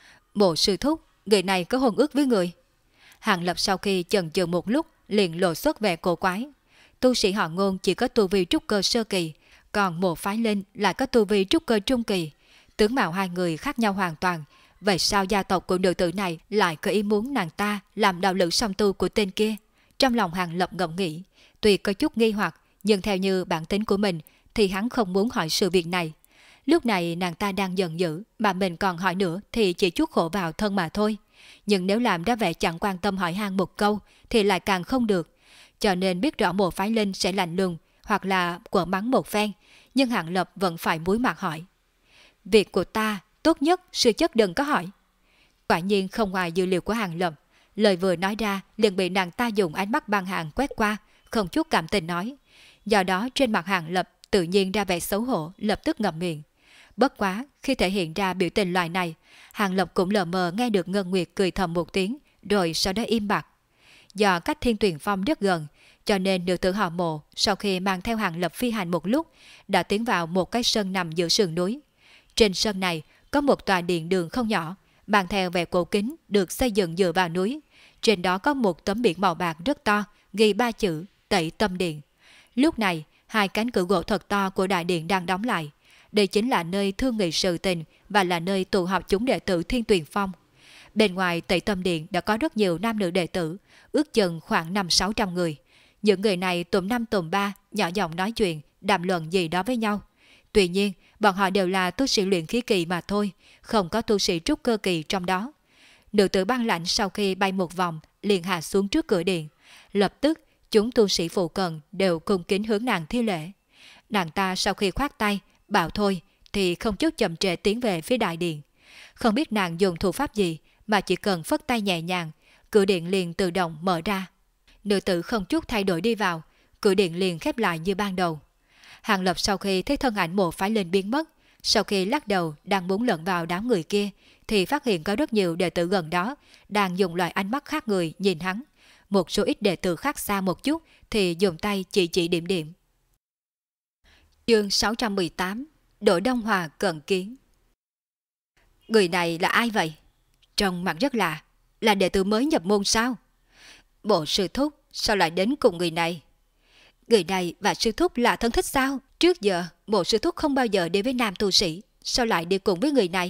Mộ sư thúc, người này có hôn ước với người. Hàng Lập sau khi chần chừ một lúc liền lộ xuất vẻ cổ quái. Tu sĩ họ Ngôn chỉ có tu vi trúc cơ sơ kỳ, còn Mộ Phái Linh lại có tu vi trúc cơ trung kỳ. Tướng mạo hai người khác nhau hoàn toàn. Vậy sao gia tộc của nữ tử này lại có ý muốn nàng ta làm đạo lữ song tu của tên kia? Trong lòng Hàng Lập ngẫm nghĩ, tuy có chút nghi hoặc, nhưng theo như bản tính của mình thì hắn không muốn hỏi sự việc này. Lúc này nàng ta đang giận dữ, mà mình còn hỏi nữa thì chỉ chút khổ vào thân mà thôi. Nhưng nếu làm ra vẻ chẳng quan tâm hỏi han một câu thì lại càng không được. Cho nên biết rõ Mộ Phái Linh sẽ lạnh lùng hoặc là quở mắng một phen, nhưng Hàng Lập vẫn phải muối mặt hỏi. Việc của ta tốt nhất sư chất đừng có hỏi. Quả nhiên không ngoài dữ liệu của Hàng Lập, lời vừa nói ra liền bị nàng ta dùng ánh mắt băng hàng quét qua, không chút cảm tình nói. Do đó trên mặt Hàng Lập tự nhiên ra vẻ xấu hổ, lập tức ngậm miệng. Bất quá khi thể hiện ra biểu tình loại này, Hàng Lập cũng lờ mờ nghe được Ngân Nguyệt cười thầm một tiếng, rồi sau đó im bặt. Do cách Thiên Tuyền Phong rất gần, cho nên nữ tử họ Mộ sau khi mang theo Hàng Lập phi hành một lúc, đã tiến vào một cái sân nằm giữa sườn núi. Trên sân này có một tòa điện đường không nhỏ, mang theo vẻ cổ kính, được xây dựng dựa vào núi. Trên đó có một tấm biển màu bạc rất to, ghi ba chữ Tẩy Tâm Điện. Lúc này, hai cánh cửa gỗ thật to của đại điện đang đóng lại. Đây chính là nơi thương nghị sự tình và là nơi tụ họp chúng đệ tử Thiên Tuyền Phong. Bên ngoài Tẩy Tâm Điện đã có rất nhiều nam nữ đệ tử, ước chừng khoảng năm sáu trăm người. Những người này tụm năm tụm ba, nhỏ giọng nói chuyện, đàm luận gì đó với nhau. Tuy nhiên, bọn họ đều là tu sĩ luyện khí kỳ mà thôi, không có tu sĩ trúc cơ kỳ trong đó. Nữ tử băng lãnh sau khi bay một vòng liền hạ xuống trước cửa điện. Lập tức chúng tu sĩ phụ cận đều cung kính hướng nàng thi lễ. Nàng ta sau khi khoát tay bảo thôi thì không chút chậm trễ tiến về phía đại điện. Không biết nàng dùng thủ pháp gì mà chỉ cần phất tay nhẹ nhàng, cửa điện liền tự động mở ra. Nữ tử không chút thay đổi đi vào, cửa điện liền khép lại như ban đầu. Hàng Lập sau khi thấy thân ảnh Mộ Phái Linh biến mất, sau khi lắc đầu đang muốn lẫn vào đám người kia, thì phát hiện có rất nhiều đệ tử gần đó đang dùng loại ánh mắt khác người nhìn hắn. Một số ít đệ tử khác xa một chút thì dùng tay chỉ chỉ điểm điểm. Chương sáu trăm mười tám. Đỗ Đông Hòa cận kiến. Người này là ai vậy? Trông mặt rất lạ, là đệ tử mới nhập môn sao? Bộ sư thúc sao lại đến cùng người này? Người này và sư thúc là thân thích sao? Trước giờ bộ sư thúc không bao giờ đi với nam tu sĩ, sao lại đi cùng với người này?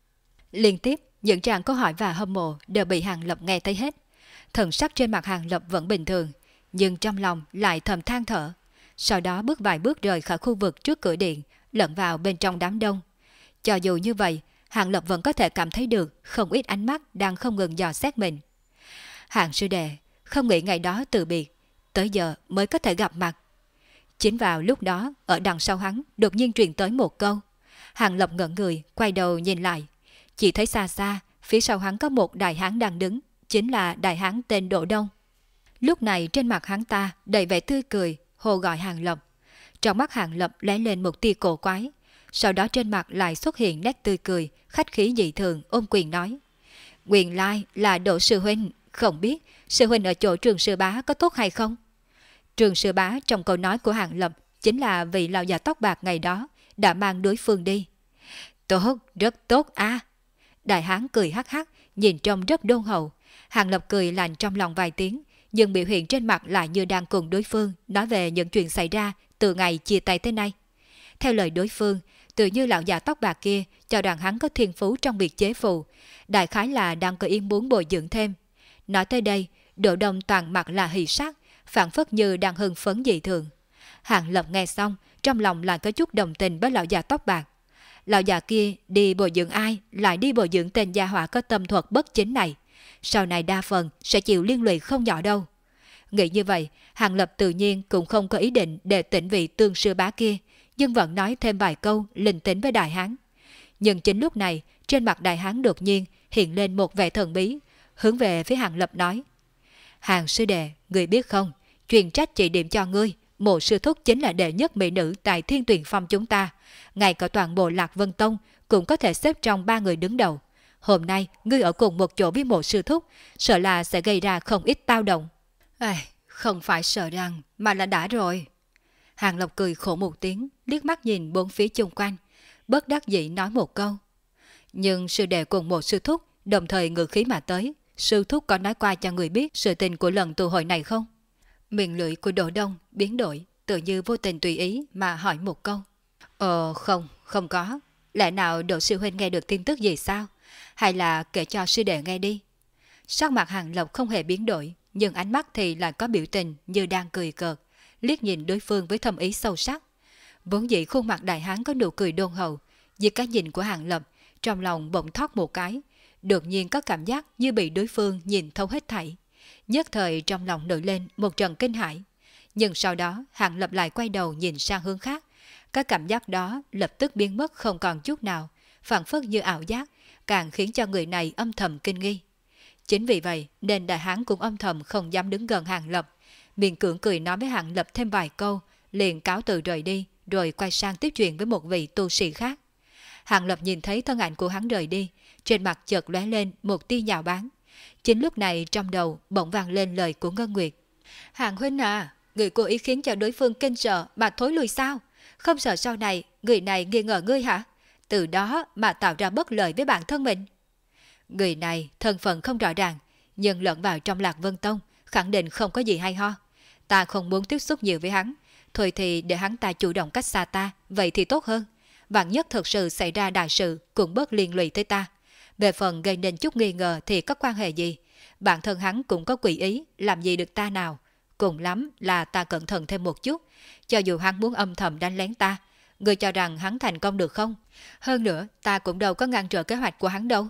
Liên tiếp những tràng câu hỏi và hâm mộ đều bị Hàng Lập nghe thấy hết. Thần sắc trên mặt Hàng Lập vẫn bình thường, nhưng trong lòng lại thầm than thở. Sau đó bước vài bước rời khỏi khu vực trước cửa điện, lẫn vào bên trong đám đông. Cho dù như vậy, Hàng Lập vẫn có thể cảm thấy được không ít ánh mắt đang không ngừng dò xét mình. Hàng sư đệ không nghĩ ngày đó từ biệt, tới giờ mới có thể gặp mặt. Chính vào lúc đó, ở đằng sau hắn đột nhiên truyền tới một câu. Hàng Lập ngẩn người, quay đầu nhìn lại. Chỉ thấy xa xa, phía sau hắn có một đại hán đang đứng, chính là đại hán tên Đỗ Đông. Lúc này trên mặt hắn ta đầy vẻ tươi cười, hô gọi Hàng Lập. Trong mắt Hàng Lập lóe lên một tia cổ quái, sau đó trên mặt lại xuất hiện nét tươi cười, khách khí dị thường, ôm quyền nói: Nguyên lai là Đỗ sư huynh, không biết sư huynh ở chỗ Trường sư bá có tốt hay không? Trường sư bá trong câu nói của Hàng Lập chính là vị lão già tóc bạc ngày đó đã mang đối phương đi. Tốt, rất tốt a. À. Đại hán cười hắc hắc, nhìn trông rất đôn hậu. Hàng Lập cười lạnh trong lòng vài tiếng, nhưng biểu hiện trên mặt lại như đang cùng đối phương nói về những chuyện xảy ra từ ngày chia tay tới nay. Theo lời đối phương, tự như lão già tóc bạc kia cho rằng hắn có thiên phú trong việc chế phù, đại khái là đang có ý muốn bồi dưỡng thêm. Nói tới đây, Đỗ Đông toàn mặt là hỉ sắc, phản phất như đang hưng phấn dị thường. Hàng Lập nghe xong, trong lòng lại có chút đồng tình với lão già tóc bạc. Lão già kia đi bồi dưỡng ai, lại đi bồi dưỡng tên gia hỏa có tâm thuật bất chính này. Sau này đa phần sẽ chịu liên lụy không nhỏ đâu. Nghĩ như vậy, Hàng Lập tự nhiên cũng không có ý định để tỉnh vị tương sư bá kia, nhưng vẫn nói thêm vài câu linh tính với đại hán. Nhưng chính lúc này, trên mặt đại hán đột nhiên hiện lên một vẻ thần bí, hướng về phía Hàng Lập nói: Hàng sư đệ, người biết không, truyền trách chỉ điểm cho ngươi, Mộ sư thúc chính là đệ nhất mỹ nữ tại Thiên Tuyền Phong chúng ta, ngay cả toàn bộ Lạc Vân Tông cũng có thể xếp trong ba người đứng đầu. Hôm nay ngươi ở cùng một chỗ với Mộ sư thúc, sợ là sẽ gây ra không ít tao động. À, không phải sợ rằng, mà là đã rồi. Hàng Lập cười khổ một tiếng, liếc mắt nhìn bốn phía chung quanh, bất đắc dĩ nói một câu: Nhưng sư đệ cùng Mộ sư thúc đồng thời ngự khí mà tới, sư thúc có nói qua cho người biết sự tình của lần tụ hội này không? Miệng lưỡi của Đỗ Đông biến đổi, tự như vô tình tùy ý mà hỏi một câu. Ờ không, không có. Lẽ nào Đỗ sư huynh nghe được tin tức gì sao? Hay là kể cho sư đệ nghe đi? Sắc mặt Hàng Lập không hề biến đổi, nhưng ánh mắt thì lại có biểu tình như đang cười cợt, liếc nhìn đối phương với thâm ý sâu sắc. Vốn dĩ khuôn mặt đại hán có nụ cười đôn hậu, dưới cái nhìn của Hàng Lập, trong lòng bỗng thoát một cái, đột nhiên có cảm giác như bị đối phương nhìn thấu hết thảy. Nhất thời trong lòng nổi lên một trận kinh hãi, nhưng sau đó Hàng Lập lại quay đầu nhìn sang hướng khác. Cái cảm giác đó lập tức biến mất không còn chút nào, phảng phất như ảo giác, càng khiến cho người này âm thầm kinh nghi. Chính vì vậy nên đại hán cũng âm thầm không dám đứng gần Hàng Lập, miệng cưỡng cười nói với Hàng Lập thêm vài câu, liền cáo từ rời đi, rồi quay sang tiếp chuyện với một vị tu sĩ khác. Hàng Lập nhìn thấy thân ảnh của hắn rời đi, trên mặt chợt lóe lên một tia nhạo báng. Chính lúc này trong đầu bỗng vang lên lời của Ngân Nguyệt. Hàng huynh à, người cố ý khiến cho đối phương kinh sợ mà thối lùi sao? Không sợ sau này người này nghi ngờ ngươi hả? Từ đó mà tạo ra bất lợi với bản thân mình. Người này thân phận không rõ ràng, nhưng lẫn vào trong Lạc Vân Tông, khẳng định không có gì hay ho. Ta không muốn tiếp xúc nhiều với hắn, thôi thì để hắn ta chủ động cách xa ta, vậy thì tốt hơn. Vạn nhất thực sự xảy ra đại sự cũng bớt liên lụy tới ta. Về phần gây nên chút nghi ngờ thì có quan hệ gì? Bản thân hắn cũng có quỷ ý, làm gì được ta nào? Cùng lắm là ta cẩn thận thêm một chút. Cho dù hắn muốn âm thầm đánh lén ta, ngươi cho rằng hắn thành công được không? Hơn nữa, ta cũng đâu có ngăn trở kế hoạch của hắn đâu.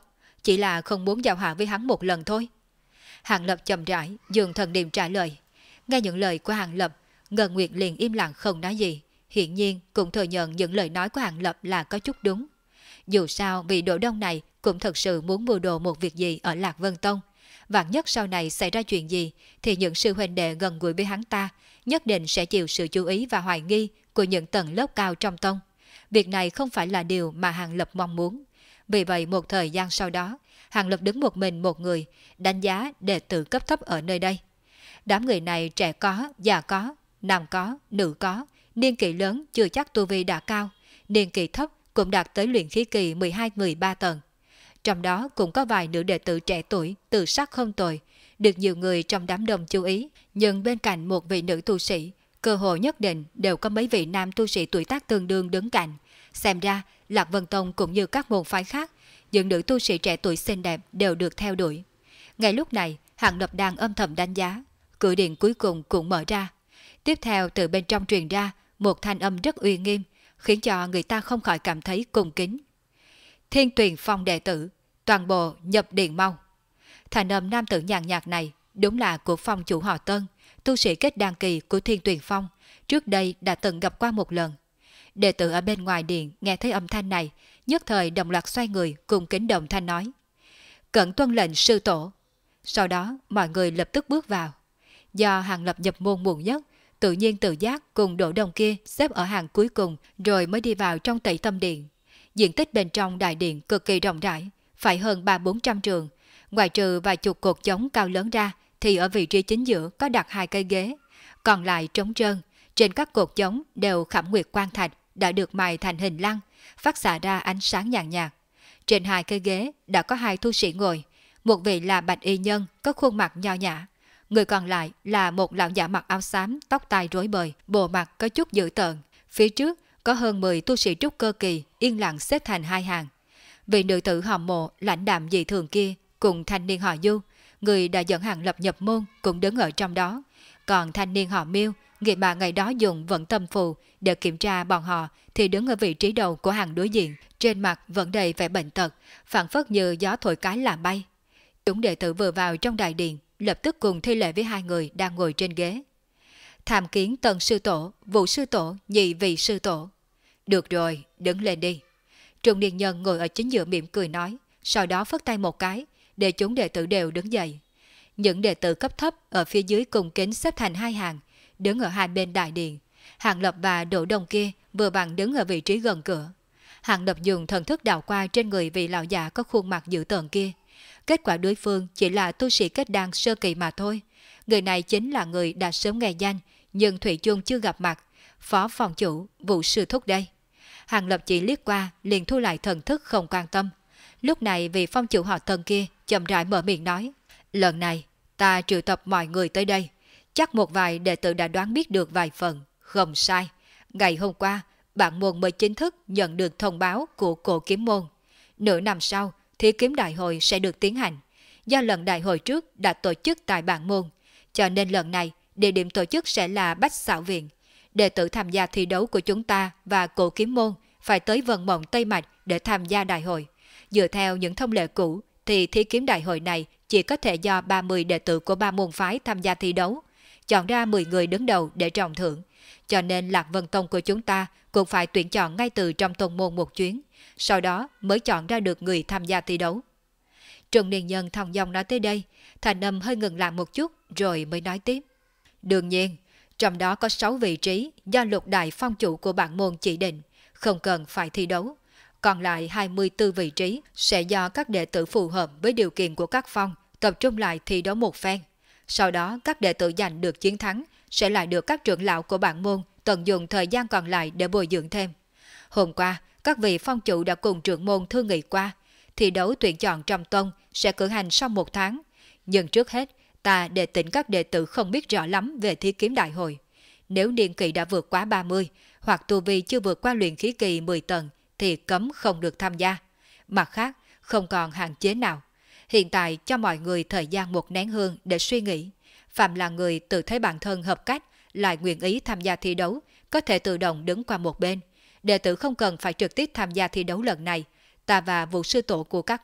chỉ là không muốn giao hảo với hắn một lần thôi. Hàng Lập chậm rãi, dùng thần niệm trả lời. Nghe những lời của Hàng Lập, Ngân Nguyệt liền im lặng không nói gì, hiển nhiên cũng thừa nhận những lời nói của Hàng Lập là có chút đúng. Dù sao vị Đỗ Đông này cũng thật sự muốn mưu đồ một việc gì ở Lạc Vân Tông. Vạn nhất sau này xảy ra chuyện gì thì những sư huynh đệ gần gũi với hắn ta nhất định sẽ chịu sự chú ý và hoài nghi của những tầng lớp cao trong tông. Việc này không phải là điều mà Hàng Lập mong muốn. Vì vậy một thời gian sau đó, Hàng Lập đứng một mình một người, đánh giá đệ tử cấp thấp ở nơi đây. Đám người này trẻ có, già có, nam có, nữ có, niên kỷ lớn chưa chắc tu vi đã cao, niên kỷ thấp cũng đạt tới luyện khí kỳ mười hai mười ba tầng. Trong đó cũng có vài nữ đệ tử trẻ tuổi, tự sắc không tồi, được nhiều người trong đám đông chú ý, nhưng bên cạnh một vị nữ tu sĩ, cơ hội nhất định đều có mấy vị nam tu sĩ tuổi tác tương đương đứng cạnh. Xem ra, Lạc Vân Tông cũng như các môn phái khác, những nữ tu sĩ trẻ tuổi xinh đẹp đều được theo đuổi. Ngay lúc này, Hàng Lập đang âm thầm đánh giá, cửa điện cuối cùng cũng mở ra. Tiếp theo từ bên trong truyền ra một thanh âm rất uy nghiêm, khiến cho người ta không khỏi cảm thấy cung kính. Thiên Tuyền Phong đệ tử, toàn bộ nhập điện mau. Thanh âm nam tử nhàn nhạt này đúng là của phong chủ họ Tân, tu sĩ kết đan kỳ của Thiên Tuyền Phong, trước đây đã từng gặp qua một lần. Đệ tử ở bên ngoài điện nghe thấy âm thanh này, nhất thời đồng loạt xoay người cùng kính đồng thanh nói: Cẩn tuân lệnh sư tổ. Sau đó mọi người lập tức bước vào. Do Hàng Lập nhập môn muộn nhất, tự nhiên tự giác cùng Đỗ Đông kia xếp ở hàng cuối cùng rồi mới đi vào trong Tẩy Tâm Điện. Diện tích bên trong đại điện cực kỳ rộng rãi, phải hơn ba bốn trăm trường. Ngoài trừ vài chục cột chống cao lớn ra thì ở vị trí chính giữa có đặt hai cây ghế, còn lại trống trơn. Trên các cột chống đều khảm nguyệt quan thạch đã được mài thành hình lăng, phát xạ ra ánh sáng nhàn nhạt. Trên hai cây ghế đã có hai tu sĩ ngồi, một vị là bạch y nhân có khuôn mặt nho nhã, người còn lại là một lão giả mặc áo xám, tóc tai rối bời, bộ mặt có chút dữ tợn. Phía trước có hơn mười tu sĩ trúc cơ kỳ yên lặng xếp thành hai hàng. Vị nữ tử họ Mộ lãnh đạm dị thường kia cùng thanh niên họ Du, người đã dẫn Hàng Lập nhập môn, cũng đứng ở trong đó. Còn thanh niên họ Miêu, người mà ngày đó dùng vận tâm phù để kiểm tra bọn họ, thì đứng ở vị trí đầu của hàng đối diện, trên mặt vẫn đầy vẻ bệnh tật, phảng phất như gió thổi cái làm bay. Chúng đệ tử vừa vào trong đại điện, lập tức cùng thi lễ với hai người đang ngồi trên ghế. Tham kiến Tần sư tổ, Vũ sư tổ, nhị vị sư tổ. Được rồi, đứng lên đi. Trung niên nhân ngồi ở chính giữa mỉm cười nói, sau đó phất tay một cái, để chúng đệ tử đều đứng dậy. Những đệ tử cấp thấp ở phía dưới cùng kính xếp thành hai hàng, đứng ở hai bên đại điện. Hàng Lập và Đỗ Đông kia vừa vặn đứng ở vị trí gần cửa. Hàng Lập dùng thần thức đảo qua trên người vị lão già có khuôn mặt dữ tợn kia. Kết quả đối phương chỉ là tu sĩ kết đan sơ kỳ mà thôi. Người này chính là người đã sớm nghe danh, nhưng thủy chung chưa gặp mặt, phó phòng chủ Vũ sư thúc đây. Hàng Lập chỉ liếc qua liền thu lại thần thức không quan tâm. Lúc này vị phong chủ họ Tân kia chậm rãi mở miệng nói, lần này ta triệu tập mọi người tới đây, chắc một vài đệ tử đã đoán biết được vài phần. Không sai, ngày hôm qua bản môn mới chính thức nhận được thông báo của cổ kiếm môn. Nửa năm sau Thí kiếm đại hội sẽ được tiến hành. Do lần đại hội trước đã tổ chức tại bản môn, cho nên lần này địa điểm tổ chức sẽ là Bách Xảo Viện. Đệ tử tham gia thi đấu của chúng ta và cổ kiếm môn phải tới Vân Mộng Tây Mạch để tham gia đại hội. Dựa theo những thông lệ cũ thì thí kiếm đại hội này chỉ có thể do ba mươi đệ tử của ba môn phái tham gia thi đấu, chọn ra mười người đứng đầu để trọng thưởng. Cho nên Lạc Vân Tông của chúng ta cũng phải tuyển chọn ngay từ trong tông môn một chuyến, sau đó mới chọn ra được người tham gia thi đấu. Trung niên nhân thong dong nói tới đây, thành âm hơi ngừng lại một chút rồi mới nói tiếp. Đương nhiên, trong đó có sáu vị trí do lục đại phong chủ của bản môn chỉ định, không cần phải thi đấu. Còn lại hai mươi tư vị trí sẽ do các đệ tử phù hợp với điều kiện của các phong tập trung lại thi đấu một phen. Sau đó các đệ tử giành được chiến thắng sẽ lại được các trưởng lão của bản môn tận dụng thời gian còn lại để bồi dưỡng thêm. Hôm qua, các vị phong chủ đã cùng trưởng môn thương nghị qua, thi đấu tuyển chọn trong tông sẽ cử hành sau một tháng. Nhưng trước hết, ta để tỉnh các đệ tử không biết rõ lắm về thí kiếm đại hội. Nếu niên kỳ đã vượt quá ba mươi, hoặc tu vi chưa vượt qua luyện khí kỳ mười tầng, thì cấm không được tham gia. Mặt khác, không còn hạn chế nào. Hiện tại cho mọi người thời gian một nén hương để suy nghĩ. Phạm là người tự thấy bản thân hợp cách, lại nguyện ý tham gia thi đấu, có thể tự động đứng qua một bên. Đệ tử không cần phải trực tiếp tham gia thi đấu lần này. Ta và Vũ sư tổ của các ngươi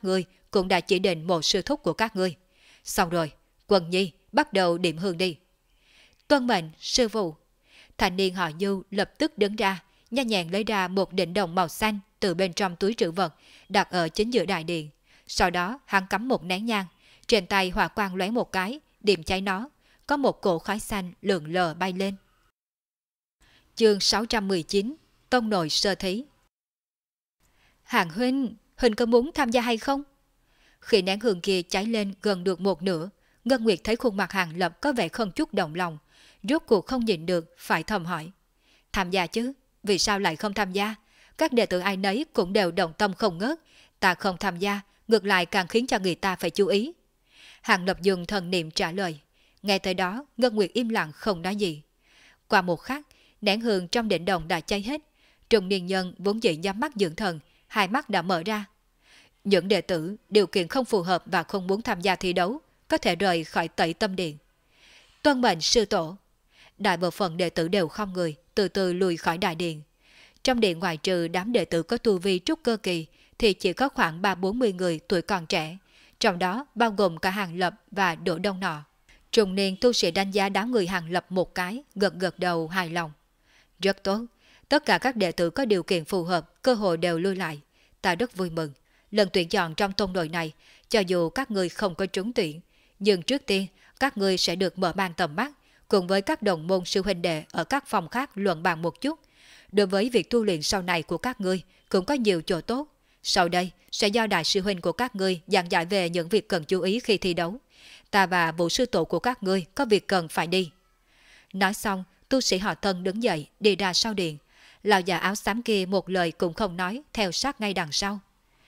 cũng đã chỉ định một sư thúc của các ngươi. Xong rồi, Quân Nhi bắt đầu điểm hương đi. Tuân mệnh, sư phụ. Thanh niên họ Du lập tức đứng ra, nhanh nhẹn lấy ra một đỉnh đồng màu xanh từ bên trong túi trữ vật, đặt ở chính giữa đại điện. Sau đó hắn cắm một nén nhang, trên tay hỏa quang lóe một cái, điểm cháy nó, có một cỗ khói xanh lượn lờ bay lên. Chương sáu trăm mười chín, Tông nội sơ thí. Hàng huynh, huynh có muốn tham gia hay không? Khi nén hương kia cháy lên gần được một nửa, Ngân Nguyệt thấy khuôn mặt Hàng Lập có vẻ không chút động lòng, rốt cuộc không nhịn được, phải thầm hỏi. Tham gia chứ, vì sao lại không tham gia? Các đệ tử ai nấy cũng đều đồng tâm không ngớt, ta không tham gia, ngược lại càng khiến cho người ta phải chú ý. Hàng Lập dùng thần niệm trả lời. Nghe tới đó, Ngân Nguyệt im lặng không nói gì. Qua một khắc, nén hương trong đỉnh đồng đã cháy hết. Trung niên nhân vốn dĩ nhắm mắt dưỡng thần, hai mắt đã mở ra. Những đệ tử điều kiện không phù hợp và không muốn tham gia thi đấu có thể rời khỏi Tẩy Tâm Điện. Tuân mệnh sư tổ. Đại bộ phận đệ tử đều không người, từ từ lùi khỏi đại điện. Trong điện ngoài trừ đám đệ tử có tu vi trúc cơ kỳ thì chỉ có khoảng ba bốn mươi người tuổi còn trẻ, trong đó bao gồm cả Hàng Lập và Đỗ Đông Nọ. Trung niên tu sĩ đánh giá đám người Hàng Lập một cái, gật gật đầu hài lòng. Rất tốt, tất cả các đệ tử có điều kiện phù hợp, cơ hội đều lui lại. Ta rất vui mừng. Lần tuyển chọn trong tông đội này, cho dù các ngươi không có trúng tuyển, nhưng trước tiên các ngươi sẽ được mở mang tầm mắt, cùng với các đồng môn sư huynh đệ ở các phòng khác luận bàn một chút. Đối với việc tu luyện sau này của các ngươi cũng có nhiều chỗ tốt. Sau đây sẽ do đại sư huynh của các ngươi giảng giải về những việc cần chú ý khi thi đấu. Ta và vũ sư tổ của các ngươi có việc cần phải đi. Nói xong, tu sĩ họ Tân đứng dậy đi ra sau điện. Lão già áo xám kia một lời cũng không nói, theo sát ngay đằng sau.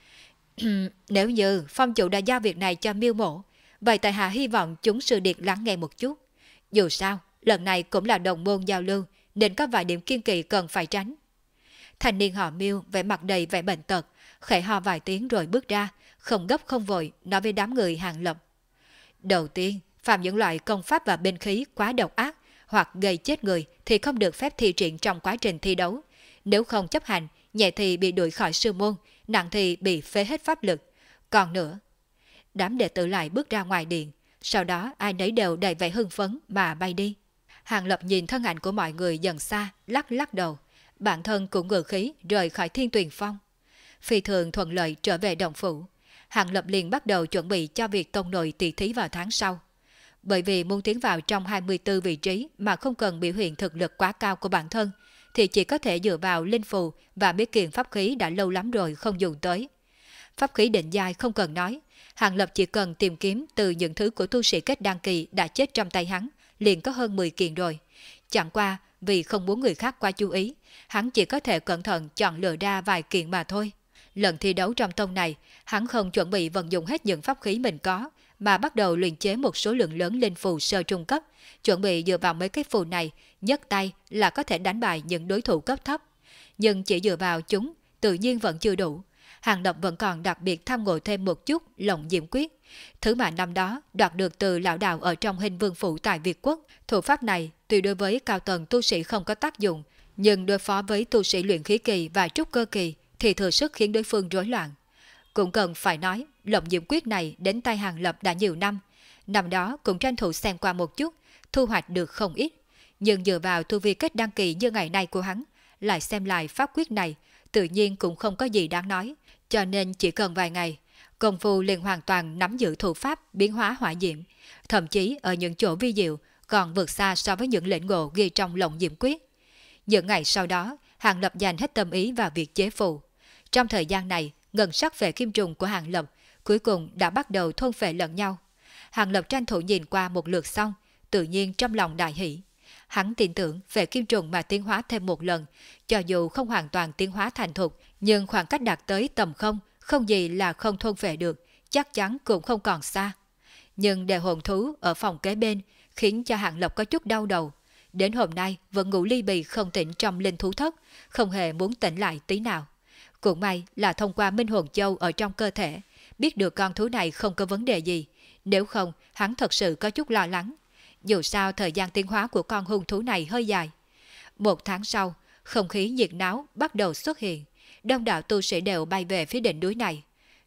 Nếu như phong chủ đã giao việc này cho Miêu Mộ, vậy tại hạ hy vọng chúng sư điệt lắng nghe một chút. Dù sao, lần này cũng là đồng môn giao lưu, nên có vài điểm kiên kỵ cần phải tránh. Thanh niên họ Miêu vẻ mặt đầy vẻ bệnh tật, khẽ ho vài tiếng rồi bước ra, không gấp không vội, nói với đám người Hàng Lập. Đầu tiên, phạm những loại công pháp và binh khí quá độc ác hoặc gây chết người thì không được phép thi triển trong quá trình thi đấu. Nếu không chấp hành, nhẹ thì bị đuổi khỏi sư môn, nặng thì bị phế hết pháp lực. Còn nữa, đám đệ tử lại bước ra ngoài điện, sau đó ai nấy đều đầy vẻ hưng phấn mà bay đi. Hàng Lập nhìn thân ảnh của mọi người dần xa, lắc lắc đầu. Bản thân cũng ngự khí rời khỏi Thiên Tuyền Phong. Phi thường thuận lợi trở về động phủ. Hàng Lập liền bắt đầu chuẩn bị cho việc tông nội tỷ thí vào tháng sau. Bởi vì muốn tiến vào trong hai mươi tư vị trí mà không cần biểu hiện thực lực quá cao của bản thân, thì chỉ có thể dựa vào linh phù và mấy kiện pháp khí đã lâu lắm rồi không dùng tới. Pháp khí định giai không cần nói, Hàng Lập chỉ cần tìm kiếm từ những thứ của tu sĩ kết đăng kỳ đã chết trong tay hắn, liền có hơn mười kiện rồi. Chẳng qua, vì không muốn người khác qua chú ý, hắn chỉ có thể cẩn thận chọn lựa ra vài kiện mà thôi. Lần thi đấu trong tông này, hắn không chuẩn bị vận dụng hết những pháp khí mình có, mà bắt đầu luyện chế một số lượng lớn linh phù sơ trung cấp, chuẩn bị dựa vào mấy cái phù này, nhấc tay là có thể đánh bại những đối thủ cấp thấp. Nhưng chỉ dựa vào chúng, tự nhiên vẫn chưa đủ. Hàng Lập vẫn còn đặc biệt tham ngộ thêm một chút Lộng Diễm Quyết, thứ mà năm đó đoạt được từ lão đạo ở trong Hình Vương phủ tại Việt Quốc. Thủ pháp này tuy đối với cao tầng tu sĩ không có tác dụng, nhưng đối phó với tu sĩ luyện khí kỳ và trúc cơ kỳ thì thừa sức khiến đối phương rối loạn. Cũng cần phải nói, Lộng Diễm Quyết này đến tay Hàng Lập đã nhiều năm, năm đó cũng tranh thủ xem qua một chút, thu hoạch được không ít. Nhưng dựa vào tu vi kết đăng kỳ như ngày nay của hắn, lại xem lại pháp quyết này, tự nhiên cũng không có gì đáng nói, cho nên chỉ cần vài ngày, công phu liền hoàn toàn nắm giữ thủ pháp biến hóa hỏa diễm, thậm chí ở những chỗ vi diệu còn vượt xa so với những lĩnh ngộ ghi trong Lộng Diễm Quyết. Những ngày sau đó, Hàng Lập dành hết tâm ý vào việc chế phù. Trong thời gian này, ngân sắc về kim trùng của Hàng Lập cuối cùng đã bắt đầu thôn phệ lẫn nhau. Hàng Lập tranh thủ nhìn qua một lượt xong, tự nhiên trong lòng đại hỷ. Hắn tin tưởng về kim trùng mà tiến hóa thêm một lần, cho dù không hoàn toàn tiến hóa thành thục, nhưng khoảng cách đạt tới tầm không, không gì là không thôn phệ được, chắc chắn cũng không còn xa. Nhưng đề hồn thú ở phòng kế bên khiến cho Hàng Lập có chút đau đầu. Đến hôm nay vẫn ngủ ly bì không tỉnh trong linh thú thất, không hề muốn tỉnh lại tí nào. Cũng may là thông qua Minh Hồn Châu ở trong cơ thể, biết được con thú này không có vấn đề gì, nếu không hắn thật sự có chút lo lắng. Dù sao thời gian tiến hóa của con hung thú này hơi dài. Một tháng sau, không khí nhiệt náo bắt đầu xuất hiện, đông đảo tu sĩ đều bay về phía đỉnh núi này.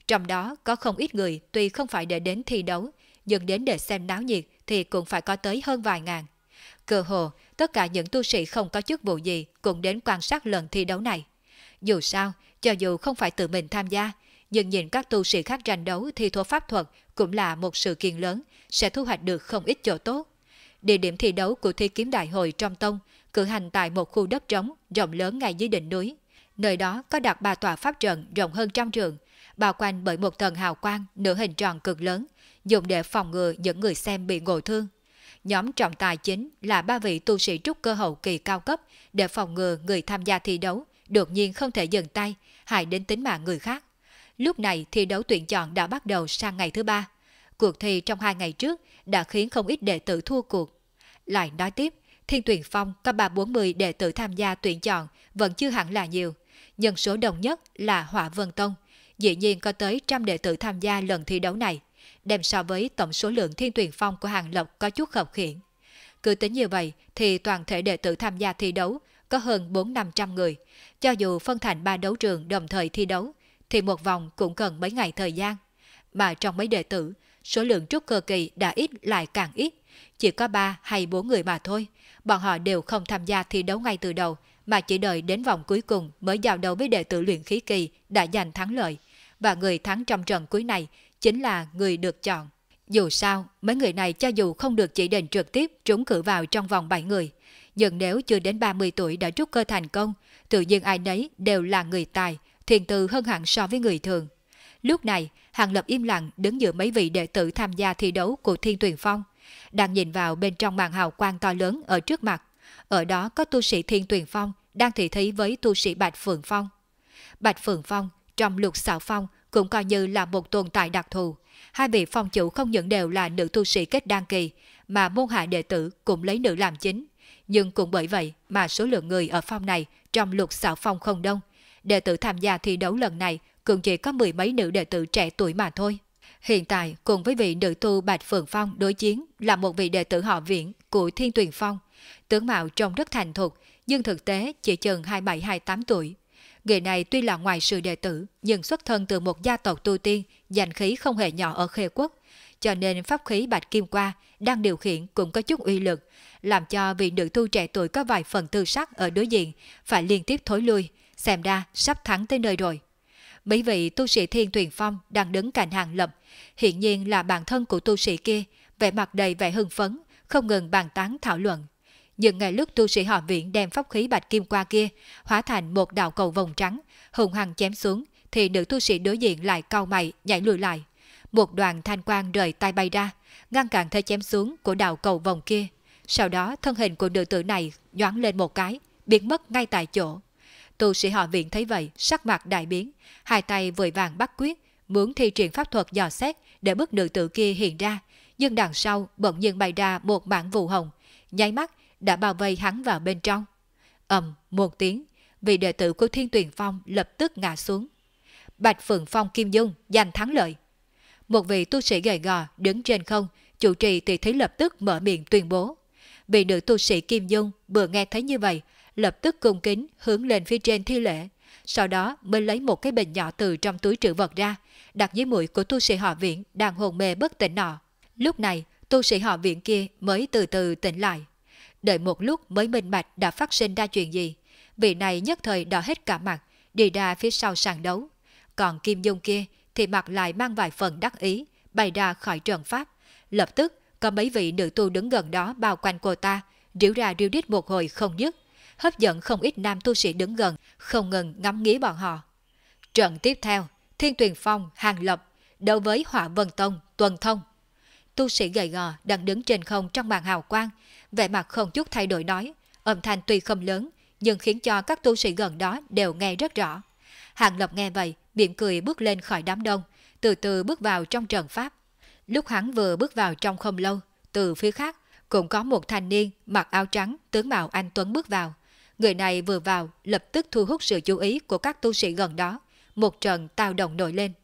Trong đó có không ít người tuy không phải để đến thi đấu, nhưng đến để xem náo nhiệt thì cũng phải có tới hơn vài ngàn. Cơ hồ, tất cả những tu sĩ không có chức vụ gì cũng đến quan sát lần thi đấu này. Dù sao, cho dù không phải tự mình tham gia, nhưng nhìn các tu sĩ khác tranh đấu thi thố pháp thuật cũng là một sự kiện lớn, sẽ thu hoạch được không ít chỗ tốt. Địa điểm thi đấu của thi kiếm đại hội trong tông cử hành tại một khu đất trống rộng lớn ngay dưới đỉnh núi. Nơi đó có đặt ba tòa pháp trận rộng hơn trăm trượng, bao quanh bởi một tầng hào quang nửa hình tròn cực lớn, dùng để phòng ngừa những người xem bị ngộ thương. Nhóm trọng tài chính là ba vị tu sĩ trúc cơ hậu kỳ cao cấp để phòng ngừa người tham gia thi đấu đột nhiên không thể dừng tay, hại đến tính mạng người khác. Lúc này thi đấu tuyển chọn đã bắt đầu sang ngày thứ ba. Cuộc thi trong hai ngày trước đã khiến không ít đệ tử thua cuộc. Lại nói tiếp, Thiên Tuyền Phong có ba bốn mươi đệ tử tham gia tuyển chọn vẫn chưa hẳn là nhiều. Nhân số đông nhất là Hỏa Vân Tông, dĩ nhiên có tới trăm đệ tử tham gia lần thi đấu này. Đem so với tổng số lượng Thiên Tuyền Phong của Hàng Lộc có chút khập khiễng. Cứ tính như vậy thì toàn thể đệ tử tham gia thi đấu có hơn bốn năm trăm người. Cho dù phân thành ba đấu trường đồng thời thi đấu, thì một vòng cũng cần mấy ngày thời gian. Mà trong mấy đệ tử, số lượng trúc cơ kỳ đã ít lại càng ít, chỉ có ba hay bốn người mà thôi. Bọn họ đều không tham gia thi đấu ngay từ đầu, mà chỉ đợi đến vòng cuối cùng mới giao đấu với đệ tử luyện khí kỳ đã giành thắng lợi. Và người thắng trong trận cuối này chính là người được chọn. Dù sao, mấy người này cho dù không được chỉ định trực tiếp trúng cử vào trong vòng bảy người, nhưng nếu chưa đến ba mươi tuổi đã trúc cơ thành công, tự nhiên ai nấy đều là người tài, thiền tư hơn hẳn so với người thường. Lúc này, Hàng Lập im lặng đứng giữa mấy vị đệ tử tham gia thi đấu của Thiên Tuyền Phong, đang nhìn vào bên trong màn hào quang to lớn ở trước mặt. Ở đó có tu sĩ Thiên Tuyền Phong đang thị thí với tu sĩ Bạch Phượng Phong. Bạch Phượng Phong trong Lục Xảo Phong cũng coi như là một tồn tại đặc thù. Hai vị phong chủ không những đều là nữ tu sĩ kết đan kỳ, mà môn hạ đệ tử cũng lấy nữ làm chính. Nhưng cũng bởi vậy mà số lượng người ở phong này trong Lục Xảo Phong không đông. Đệ tử tham gia thi đấu lần này cũng chỉ có mười mấy nữ đệ tử trẻ tuổi mà thôi. Hiện tại cùng với vị nữ tu Bạch Phượng Phong đối chiến là một vị đệ tử họ Viễn của Thiên Tuyền Phong. Tướng mạo trông rất thành thục, nhưng thực tế chỉ chừng hai mươi bảy hai mươi tám tuổi. Người này tuy là ngoài sự đệ tử, nhưng xuất thân từ một gia tộc tu tiên, danh khí không hề nhỏ ở Khê Quốc, cho nên pháp khí Bạch Kim Qua đang điều khiển cũng có chút uy lực, làm cho vị nữ tu trẻ tuổi có vài phần tư sắc ở đối diện phải liên tiếp thối lui, xem ra sắp thắng tới nơi rồi. Mấy vị tu sĩ Thiên Tuyền Phong đang đứng cạnh Hàng Lập, hiện nhiên là bạn thân của tu sĩ kia, vẻ mặt đầy vẻ hưng phấn, không ngừng bàn tán thảo luận. Nhưng ngay lúc tu sĩ họ Viễn đem pháp khí Bạch Kim Qua kia hóa thành một đạo cầu vòng trắng, hùng hăng chém xuống, thì nữ tu sĩ đối diện lại cau mày nhảy lùi lại. Một đoàn thanh quang rời tay bay ra, ngăn cản thế chém xuống của đạo cầu vòng kia. Sau đó thân hình của nữ tử này nhoáng lên một cái, biến mất ngay tại chỗ. Tu sĩ họ Viễn thấy vậy, sắc mặt đại biến, hai tay vội vàng bắt quyết, muốn thi triển pháp thuật dò xét để bức nữ tử kia hiện ra, nhưng đằng sau bỗng nhiên bày ra một mảng vụ hồng, nháy mắt đã bao vây hắn vào bên trong. Ầm một tiếng, vị đệ tử của Thiên Tuyền Phong lập tức ngã xuống. Bạch Phượng Phong Kim Dung giành thắng lợi. Một vị tu sĩ gầy gò đứng trên không, chủ trì thì thấy lập tức mở miệng tuyên bố. Vị nữ tu sĩ Kim Dung vừa nghe thấy như vậy, lập tức cung kính hướng lên phía trên thi lễ, sau đó mới lấy một cái bình nhỏ từ trong túi trữ vật ra, đặt dưới mũi của tu sĩ họ Viễn đang hôn mê bất tỉnh nọ. Lúc này, tu sĩ họ Viễn kia mới từ từ tỉnh lại. Đợi một lúc mới minh bạch đã phát sinh ra chuyện gì, vị này nhất thời đỏ hết cả mặt, đi ra phía sau sàn đấu. Còn Kim Dung kia thì mặt lại mang vài phần đắc ý, bay ra khỏi trận pháp. Lập tức có mấy vị nữ tu đứng gần đó bao quanh cô ta, ríu ra ríu đít một hồi không dứt, hấp dẫn không ít nam tu sĩ đứng gần, không ngừng ngắm nghía bọn họ. Trận tiếp theo, Thiên Tuyền Phong, Hàng Lập đấu với Hỏa Vân Tông, Tuần Thông. Tu sĩ gầy gò đang đứng trên không trong màn hào quang, vẻ mặt không chút thay đổi nói, âm thanh tuy không lớn, nhưng khiến cho các tu sĩ gần đó đều nghe rất rõ. Hàng Lập nghe vậy, miệng cười bước lên khỏi đám đông, từ từ bước vào trong trận pháp. Lúc hắn vừa bước vào trong không lâu, từ phía khác cũng có một thanh niên mặc áo trắng, tướng mạo anh tuấn bước vào. Người này vừa vào lập tức thu hút sự chú ý của các tu sĩ gần đó, một trận tao động nổi lên.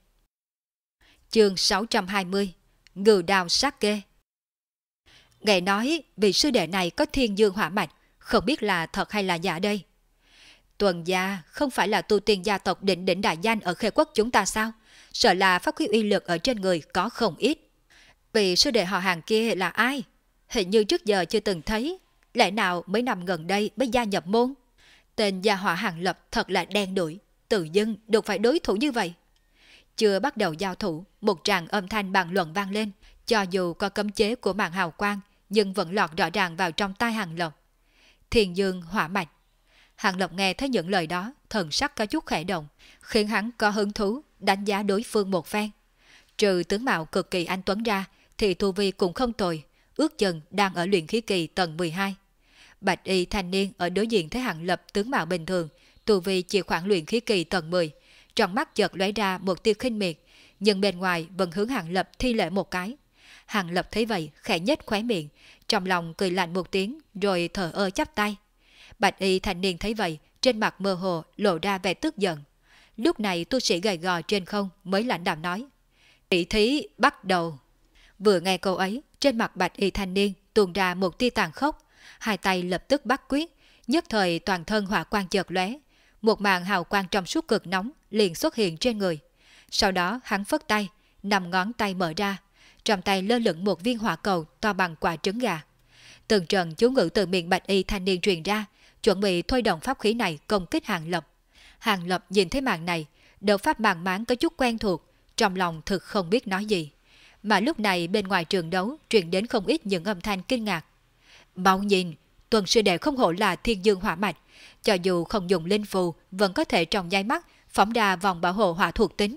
Chương sáu trăm hai mươi, Ngưu Đao Sát Kê. Nghe nói vị sư đệ này có thiên dương hỏa mạch, không biết là thật hay là giả đây. Tuần gia không phải là tu tiên gia tộc đỉnh đỉnh đại danh ở Khê Quốc chúng ta sao? sợ là pháp khí uy lực ở trên người có không ít. Vị sư đệ họ Hàng kia là ai? Hình như trước giờ chưa từng thấy, lẽ nào mấy năm gần đây mới gia nhập môn? Tên gia họa Hàng Lập thật là đen đủi, tự dưng được phải đối thủ như vậy. Chưa bắt đầu giao thủ, một tràng âm thanh bàn luận vang lên, cho dù có cấm chế của mạng hào quang, nhưng vẫn lọt rõ ràng vào trong tai Hàng Lập. Thiên dương hỏa mạch. Hàng Lập nghe thấy những lời đó, thần sắc có chút khẽ động, khiến hắn có hứng thú đánh giá đối phương một phen. Trừ tướng mạo cực kỳ anh tuấn ra, thì tu vi cũng không tồi, ước chừng đang ở luyện khí kỳ tầng mười hai. Bạch y thanh niên ở đối diện thấy Hàng Lập tướng mạo bình thường, tu vi chỉ khoảng luyện khí kỳ tầng mười, trong mắt chợt lóe ra một tia khinh miệt, nhưng bên ngoài vẫn hướng Hàng Lập thi lễ một cái. Hàng Lập thấy vậy, khẽ nhếch khóe miệng, trong lòng cười lạnh một tiếng, rồi thở ơ chắp tay. Bạch y thanh niên thấy vậy, trên mặt mơ hồ lộ ra vẻ tức giận. Lúc này tu sĩ gầy gò trên không mới lãnh đạm nói: "Tỷ thí bắt đầu." Vừa nghe câu ấy, trên mặt bạch y thanh niên tuôn ra một tia tàn khốc, hai tay lập tức bắt quyết, nhất thời toàn thân hỏa quang chợt lóe, một màn hào quang trong suốt cực nóng liền xuất hiện trên người. Sau đó hắn phất tay, năm ngón tay mở ra, trong tay lơ lửng một viên hỏa cầu to bằng quả trứng gà. Từng trận chú ngữ từ miệng bạch y thanh niên truyền ra, chuẩn bị thôi động pháp khí này công kích Hàng Lập. Hàng Lập nhìn thấy màn này, đầu pháp màng máng có chút quen thuộc, trong lòng thực không biết nói gì. Mà lúc này bên ngoài trường đấu truyền đến không ít những âm thanh kinh ngạc. Mau nhìn, Tuần sư đệ không hổ là thiên dương hỏa mạch, cho dù không dùng linh phù vẫn có thể trong nháy mắt phóng ra vòng bảo hộ hỏa thuộc tính.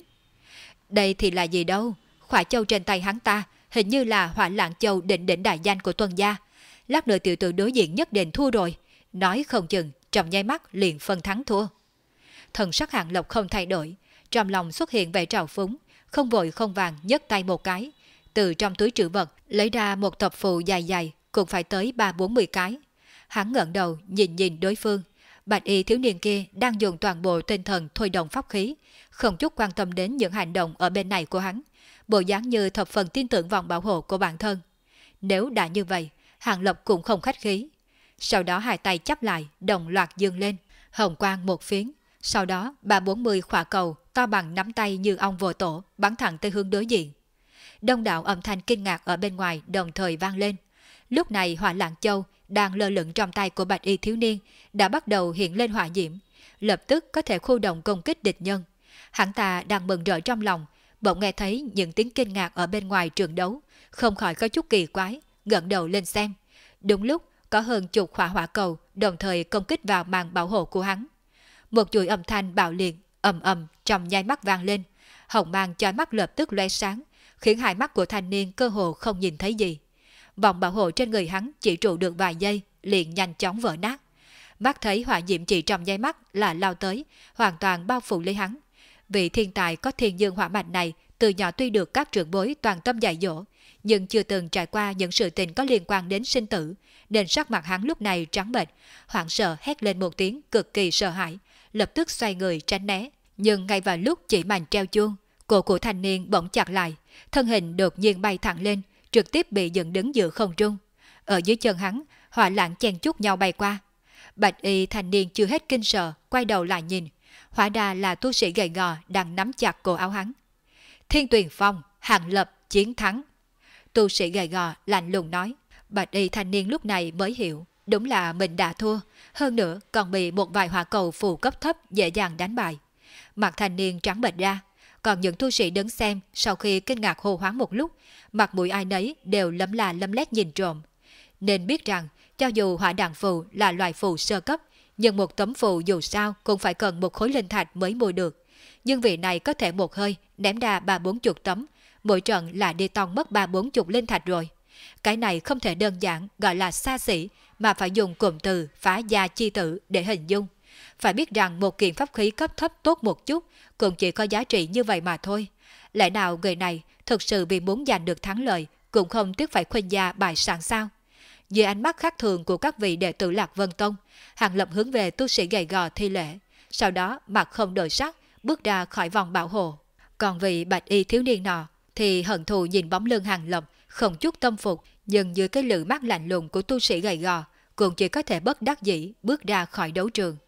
Đây thì là gì đâu, khỏa châu trên tay hắn ta hình như là hỏa lạng châu định đỉnh đại danh của Tuần gia. Lát nữa tiểu tử đối diện nhất định thua rồi, nói không chừng trong nháy mắt liền phân thắng thua. Thần sắc Hàng Lập không thay đổi, trong lòng xuất hiện vẻ trào phúng, không vội không vàng nhấc tay một cái, từ trong túi trữ vật lấy ra một tập phù dài dài, cũng phải tới ba bốn mươi cái. Hắn ngẩng đầu nhìn nhìn đối phương, bạch y thiếu niên kia đang dùng toàn bộ tinh thần thôi động pháp khí, không chút quan tâm đến những hành động ở bên này của hắn, bộ dáng như thập phần tin tưởng vòng bảo hộ của bản thân. Nếu đã như vậy, Hàng Lập cũng không khách khí. Sau đó hai tay chắp lại, đồng loạt dương lên, hồng quang một phiến. Sau đó ba bốn mươi khỏa cầu to bằng nắm tay như ong vồ tổ bắn thẳng tới hướng đối diện. Đông đảo âm thanh kinh ngạc ở bên ngoài đồng thời vang lên. Lúc này hỏa lạng châu đang lơ lửng trong tay của bạch y thiếu niên đã bắt đầu hiện lên hỏa diễm, lập tức có thể khu động công kích địch nhân. Hắn ta đang mừng rỡ trong lòng, bỗng nghe thấy những tiếng kinh ngạc ở bên ngoài trường đấu, không khỏi có chút kỳ quái, ngẩng đầu lên xem. Đúng lúc có hơn chục hỏa hỏa cầu đồng thời công kích vào màn bảo hộ của hắn. Một chuỗi âm thanh bạo liệt ầm ầm trong nháy mắt vang lên, hồng mang chói mắt lập tức lóe sáng, khiến hai mắt của thanh niên cơ hồ không nhìn thấy gì. Vòng bảo hộ trên người hắn chỉ trụ được vài giây liền nhanh chóng vỡ nát. Mắt thấy hỏa diễm chỉ trong nháy mắt là lao tới, hoàn toàn bao phủ lấy hắn. Vị thiên tài có thiên dương hỏa mạch này từ nhỏ tuy được các trưởng bối toàn tâm dạy dỗ, nhưng chưa từng trải qua những sự tình có liên quan đến sinh tử, nên sắc mặt hắn lúc này trắng bệch, hoảng sợ hét lên một tiếng cực kỳ sợ hãi, lập tức xoay người tránh né. Nhưng ngay vào lúc chỉ màn treo chuông, cổ của thanh niên bỗng chặt lại, thân hình đột nhiên bay thẳng lên, trực tiếp bị dựng đứng giữa không trung. Ở dưới chân hắn, hỏa lãng chen chúc nhau bay qua. Bạch y thanh niên chưa hết kinh sợ, quay đầu lại nhìn, hóa ra là tu sĩ gầy gò đang nắm chặt cổ áo hắn. Thiên Tuyền Phong, Hàng Lập chiến thắng. Tu sĩ gầy gò lạnh lùng nói. Bạch y thanh niên lúc này mới hiểu, đúng là mình đã thua, hơn nữa còn bị một vài hỏa cầu phù cấp thấp dễ dàng đánh bại. Mặt thanh niên trắng bệch ra, còn những tu sĩ đứng xem sau khi kinh ngạc hô hoáng một lúc, mặt mũi ai nấy đều lấm la lấm lét nhìn trộm. Nên biết rằng, cho dù hỏa đạn phù là loại phù sơ cấp, nhưng một tấm phù dù sao cũng phải cần một khối linh thạch mới mua được. Nhưng vị này có thể một hơi ném ra ba bốn chục tấm, mỗi trận là đi tong mất ba bốn chục linh thạch rồi. Cái này không thể đơn giản gọi là xa xỉ, mà phải dùng cụm từ phá gia chi tử để hình dung. Phải biết rằng một kiện pháp khí cấp thấp tốt một chút cũng chỉ có giá trị như vậy mà thôi. Lẽ nào người này thực sự vì muốn giành được thắng lợi cũng không tiếc phải khuynh gia bại sản sao? Dưới ánh mắt khác thường của các vị đệ tử Lạc Vân Tông, Hàng Lập hướng về tu sĩ gầy gò thi lễ, sau đó mặt không đổi sắc bước ra khỏi vòng bảo hộ. Còn vị bạch y thiếu niên nọ thì hận thù nhìn bóng lưng Hàng Lập, không chút tâm phục, nhưng dưới cái lự mắt lạnh lùng của tu sĩ gầy gò cũng chỉ có thể bất đắc dĩ bước ra khỏi đấu trường.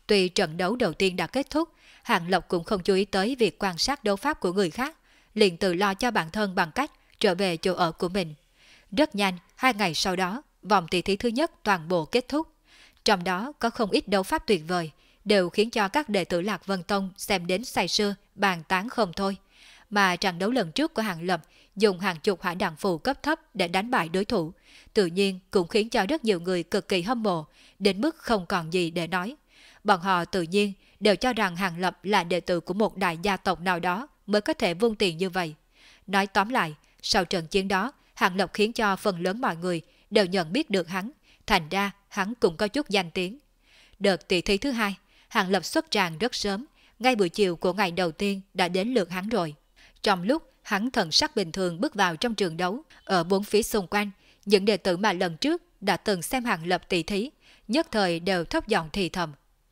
Tuy trận đấu đầu tiên đã kết thúc, Hàng Lập cũng không chú ý tới việc quan sát đấu pháp của người khác, liền tự lo cho bản thân bằng cách trở về chỗ ở của mình. Rất nhanh, hai ngày sau đó, vòng tỷ thí thứ nhất toàn bộ kết thúc. Trong đó có không ít đấu pháp tuyệt vời, đều khiến cho các đệ tử Lạc Vân Tông xem đến say sưa, bàn tán không thôi. Mà trận đấu lần trước của Hàng Lập dùng hàng chục hỏa đạn phù cấp thấp để đánh bại đối thủ, tự nhiên cũng khiến cho rất nhiều người cực kỳ hâm mộ, đến mức không còn gì để nói. Bọn họ tự nhiên đều cho rằng Hàng Lập là đệ tử của một đại gia tộc nào đó mới có thể vung tiền như vậy. Nói tóm lại, sau trận chiến đó, Hàng Lập khiến cho phần lớn mọi người đều nhận biết được hắn, thành ra hắn cũng có chút danh tiếng. Đợt tỷ thí thứ hai, Hàng Lập xuất tràng rất sớm, ngay buổi chiều của ngày đầu tiên đã đến lượt hắn rồi. Trong lúc hắn thần sắc bình thường bước vào trong trường đấu, ở bốn phía xung quanh, những đệ tử mà lần trước đã từng xem Hàng Lập tỷ thí, nhất thời đều thấp giọng thì thầm.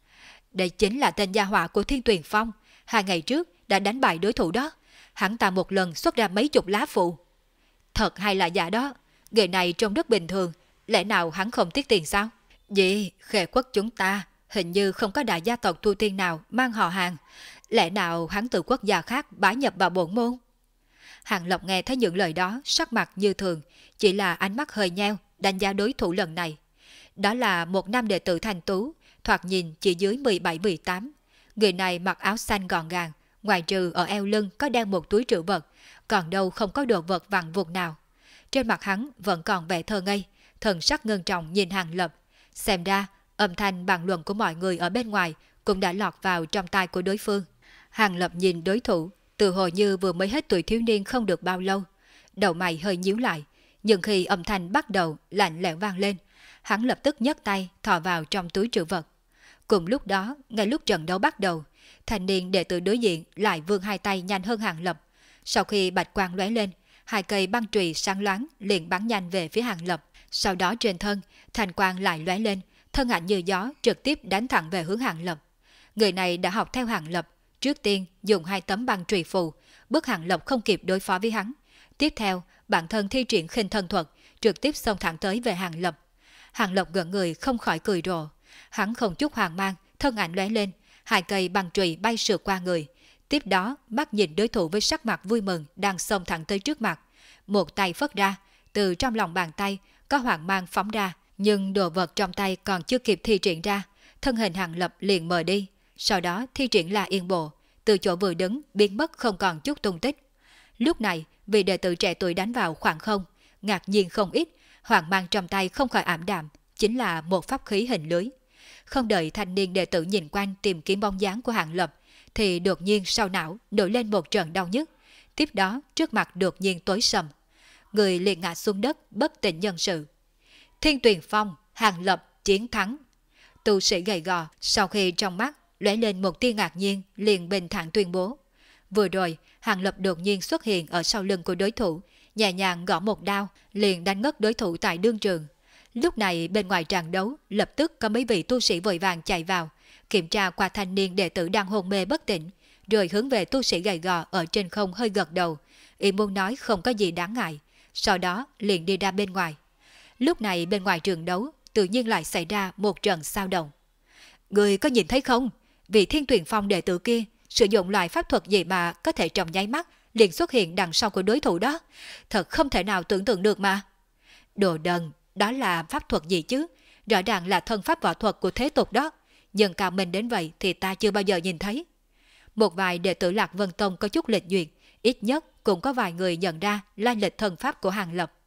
Đây chính là tên gia họa của Thiên Tuyền Phong, hai ngày trước đã đánh bại đối thủ đó, hắn ta một lần xuất ra mấy chục lá phụ. Thật hay là giả đó, người này trông rất bình thường, lẽ nào hắn không tiếc tiền sao? Gì, Khê quốc chúng ta hình như không có đại gia tộc tu tiên nào mang họ Hàng, lẽ nào hắn từ quốc gia khác bái nhập vào bổn môn? Hàng Lập nghe thấy những lời đó, sắc mặt như thường, chỉ là ánh mắt hơi nheo đánh giá đối thủ lần này. Đó là một nam đệ tử thanh tú, thoạt nhìn chỉ dưới mười bảy mười tám. Người này mặc áo xanh gọn gàng, ngoài trừ ở eo lưng có đeo một túi trữ vật, còn đâu không có đồ vật vặn vụn nào. Trên mặt hắn vẫn còn vẻ thơ ngây, thần sắc ngưng trọng nhìn Hàng Lập. Xem ra, âm thanh bàn luận của mọi người ở bên ngoài cũng đã lọt vào trong tai của đối phương. Hàng Lập nhìn đối thủ, từ hồi như vừa mới hết tuổi thiếu niên không được bao lâu. Đầu mày hơi nhíu lại, nhưng khi âm thanh bắt đầu lạnh lẽo vang lên, hắn lập tức nhấc tay thò vào trong túi trữ vật. Cùng lúc đó, ngay lúc trận đấu bắt đầu, thanh niên đệ tử đối diện lại vươn hai tay nhanh hơn Hàng Lập. Sau khi bạch quang lóe lên, hai cây băng chùy sáng loáng liền bắn nhanh về phía Hàng Lập. Sau đó trên thân, thanh quang lại lóe lên, thân ảnh như gió trực tiếp đánh thẳng về hướng Hàng Lập. Người này đã học theo Hàng Lập, trước tiên dùng hai tấm băng chùy phù, bức Hàng Lập không kịp đối phó với hắn. Tiếp theo, bản thân thi triển khinh thân thuật, trực tiếp xông thẳng tới về Hàng Lập. Hàng Lập gượng người không khỏi cười rộ. Hắn không chút hoang mang, thân ảnh lóe lên, hai cây băng chùy bay sượt qua người. Tiếp đó, mắt nhìn đối thủ với sắc mặt vui mừng đang xông thẳng tới trước mặt. Một tay phất ra, từ trong lòng bàn tay có hoàng mang phóng ra, nhưng đồ vật trong tay còn chưa kịp thi triển ra, thân hình Hàng Lập liền mờ đi. Sau đó thi triển là yên bộ, từ chỗ vừa đứng biến mất không còn chút tung tích. Lúc này, vị đệ tử trẻ tuổi đánh vào khoảng không, ngạc nhiên không ít, hoàng mang trong tay không khỏi ảm đạm, chính là một pháp khí hình lưới. Không đợi thanh niên đệ tử nhìn quanh tìm kiếm bóng dáng của Hàng Lập, thì đột nhiên sau não nổi lên một trận đau nhức. Tiếp đó trước mặt đột nhiên tối sầm, người liền ngã xuống đất bất tỉnh nhân sự. Thiên Tuyền Phong, Hàng Lập chiến thắng. Tu sĩ gầy gò sau khi trong mắt lóe lên một tia ngạc nhiên liền bình thản tuyên bố. Vừa rồi Hàng Lập đột nhiên xuất hiện ở sau lưng của đối thủ, nhẹ nhàng gõ một đao liền đánh ngất đối thủ tại đương trường. Lúc này bên ngoài tràng đấu lập tức có mấy vị tu sĩ vội vàng chạy vào, kiểm tra qua thanh niên đệ tử đang hôn mê bất tỉnh, rồi hướng về tu sĩ gầy gò ở trên không hơi gật đầu, ý muốn nói không có gì đáng ngại, sau đó liền đi ra bên ngoài. Lúc này bên ngoài trường đấu tự nhiên lại xảy ra một trận xao động. Người có nhìn thấy không? Vị Thiên Tuyền Phong đệ tử kia sử dụng loại pháp thuật gì mà có thể trong nháy mắt liền xuất hiện đằng sau của đối thủ đó, thật không thể nào tưởng tượng được mà. Đồ đần, đó là pháp thuật gì chứ? Rõ ràng là thân pháp võ thuật của thế tục đó, nhưng cao minh đến vậy thì ta chưa bao giờ nhìn thấy. Một vài đệ tử Lạc Vân Tông có chút lịch duyệt, ít nhất cũng có vài người nhận ra lai lịch thần pháp của Hàng Lập.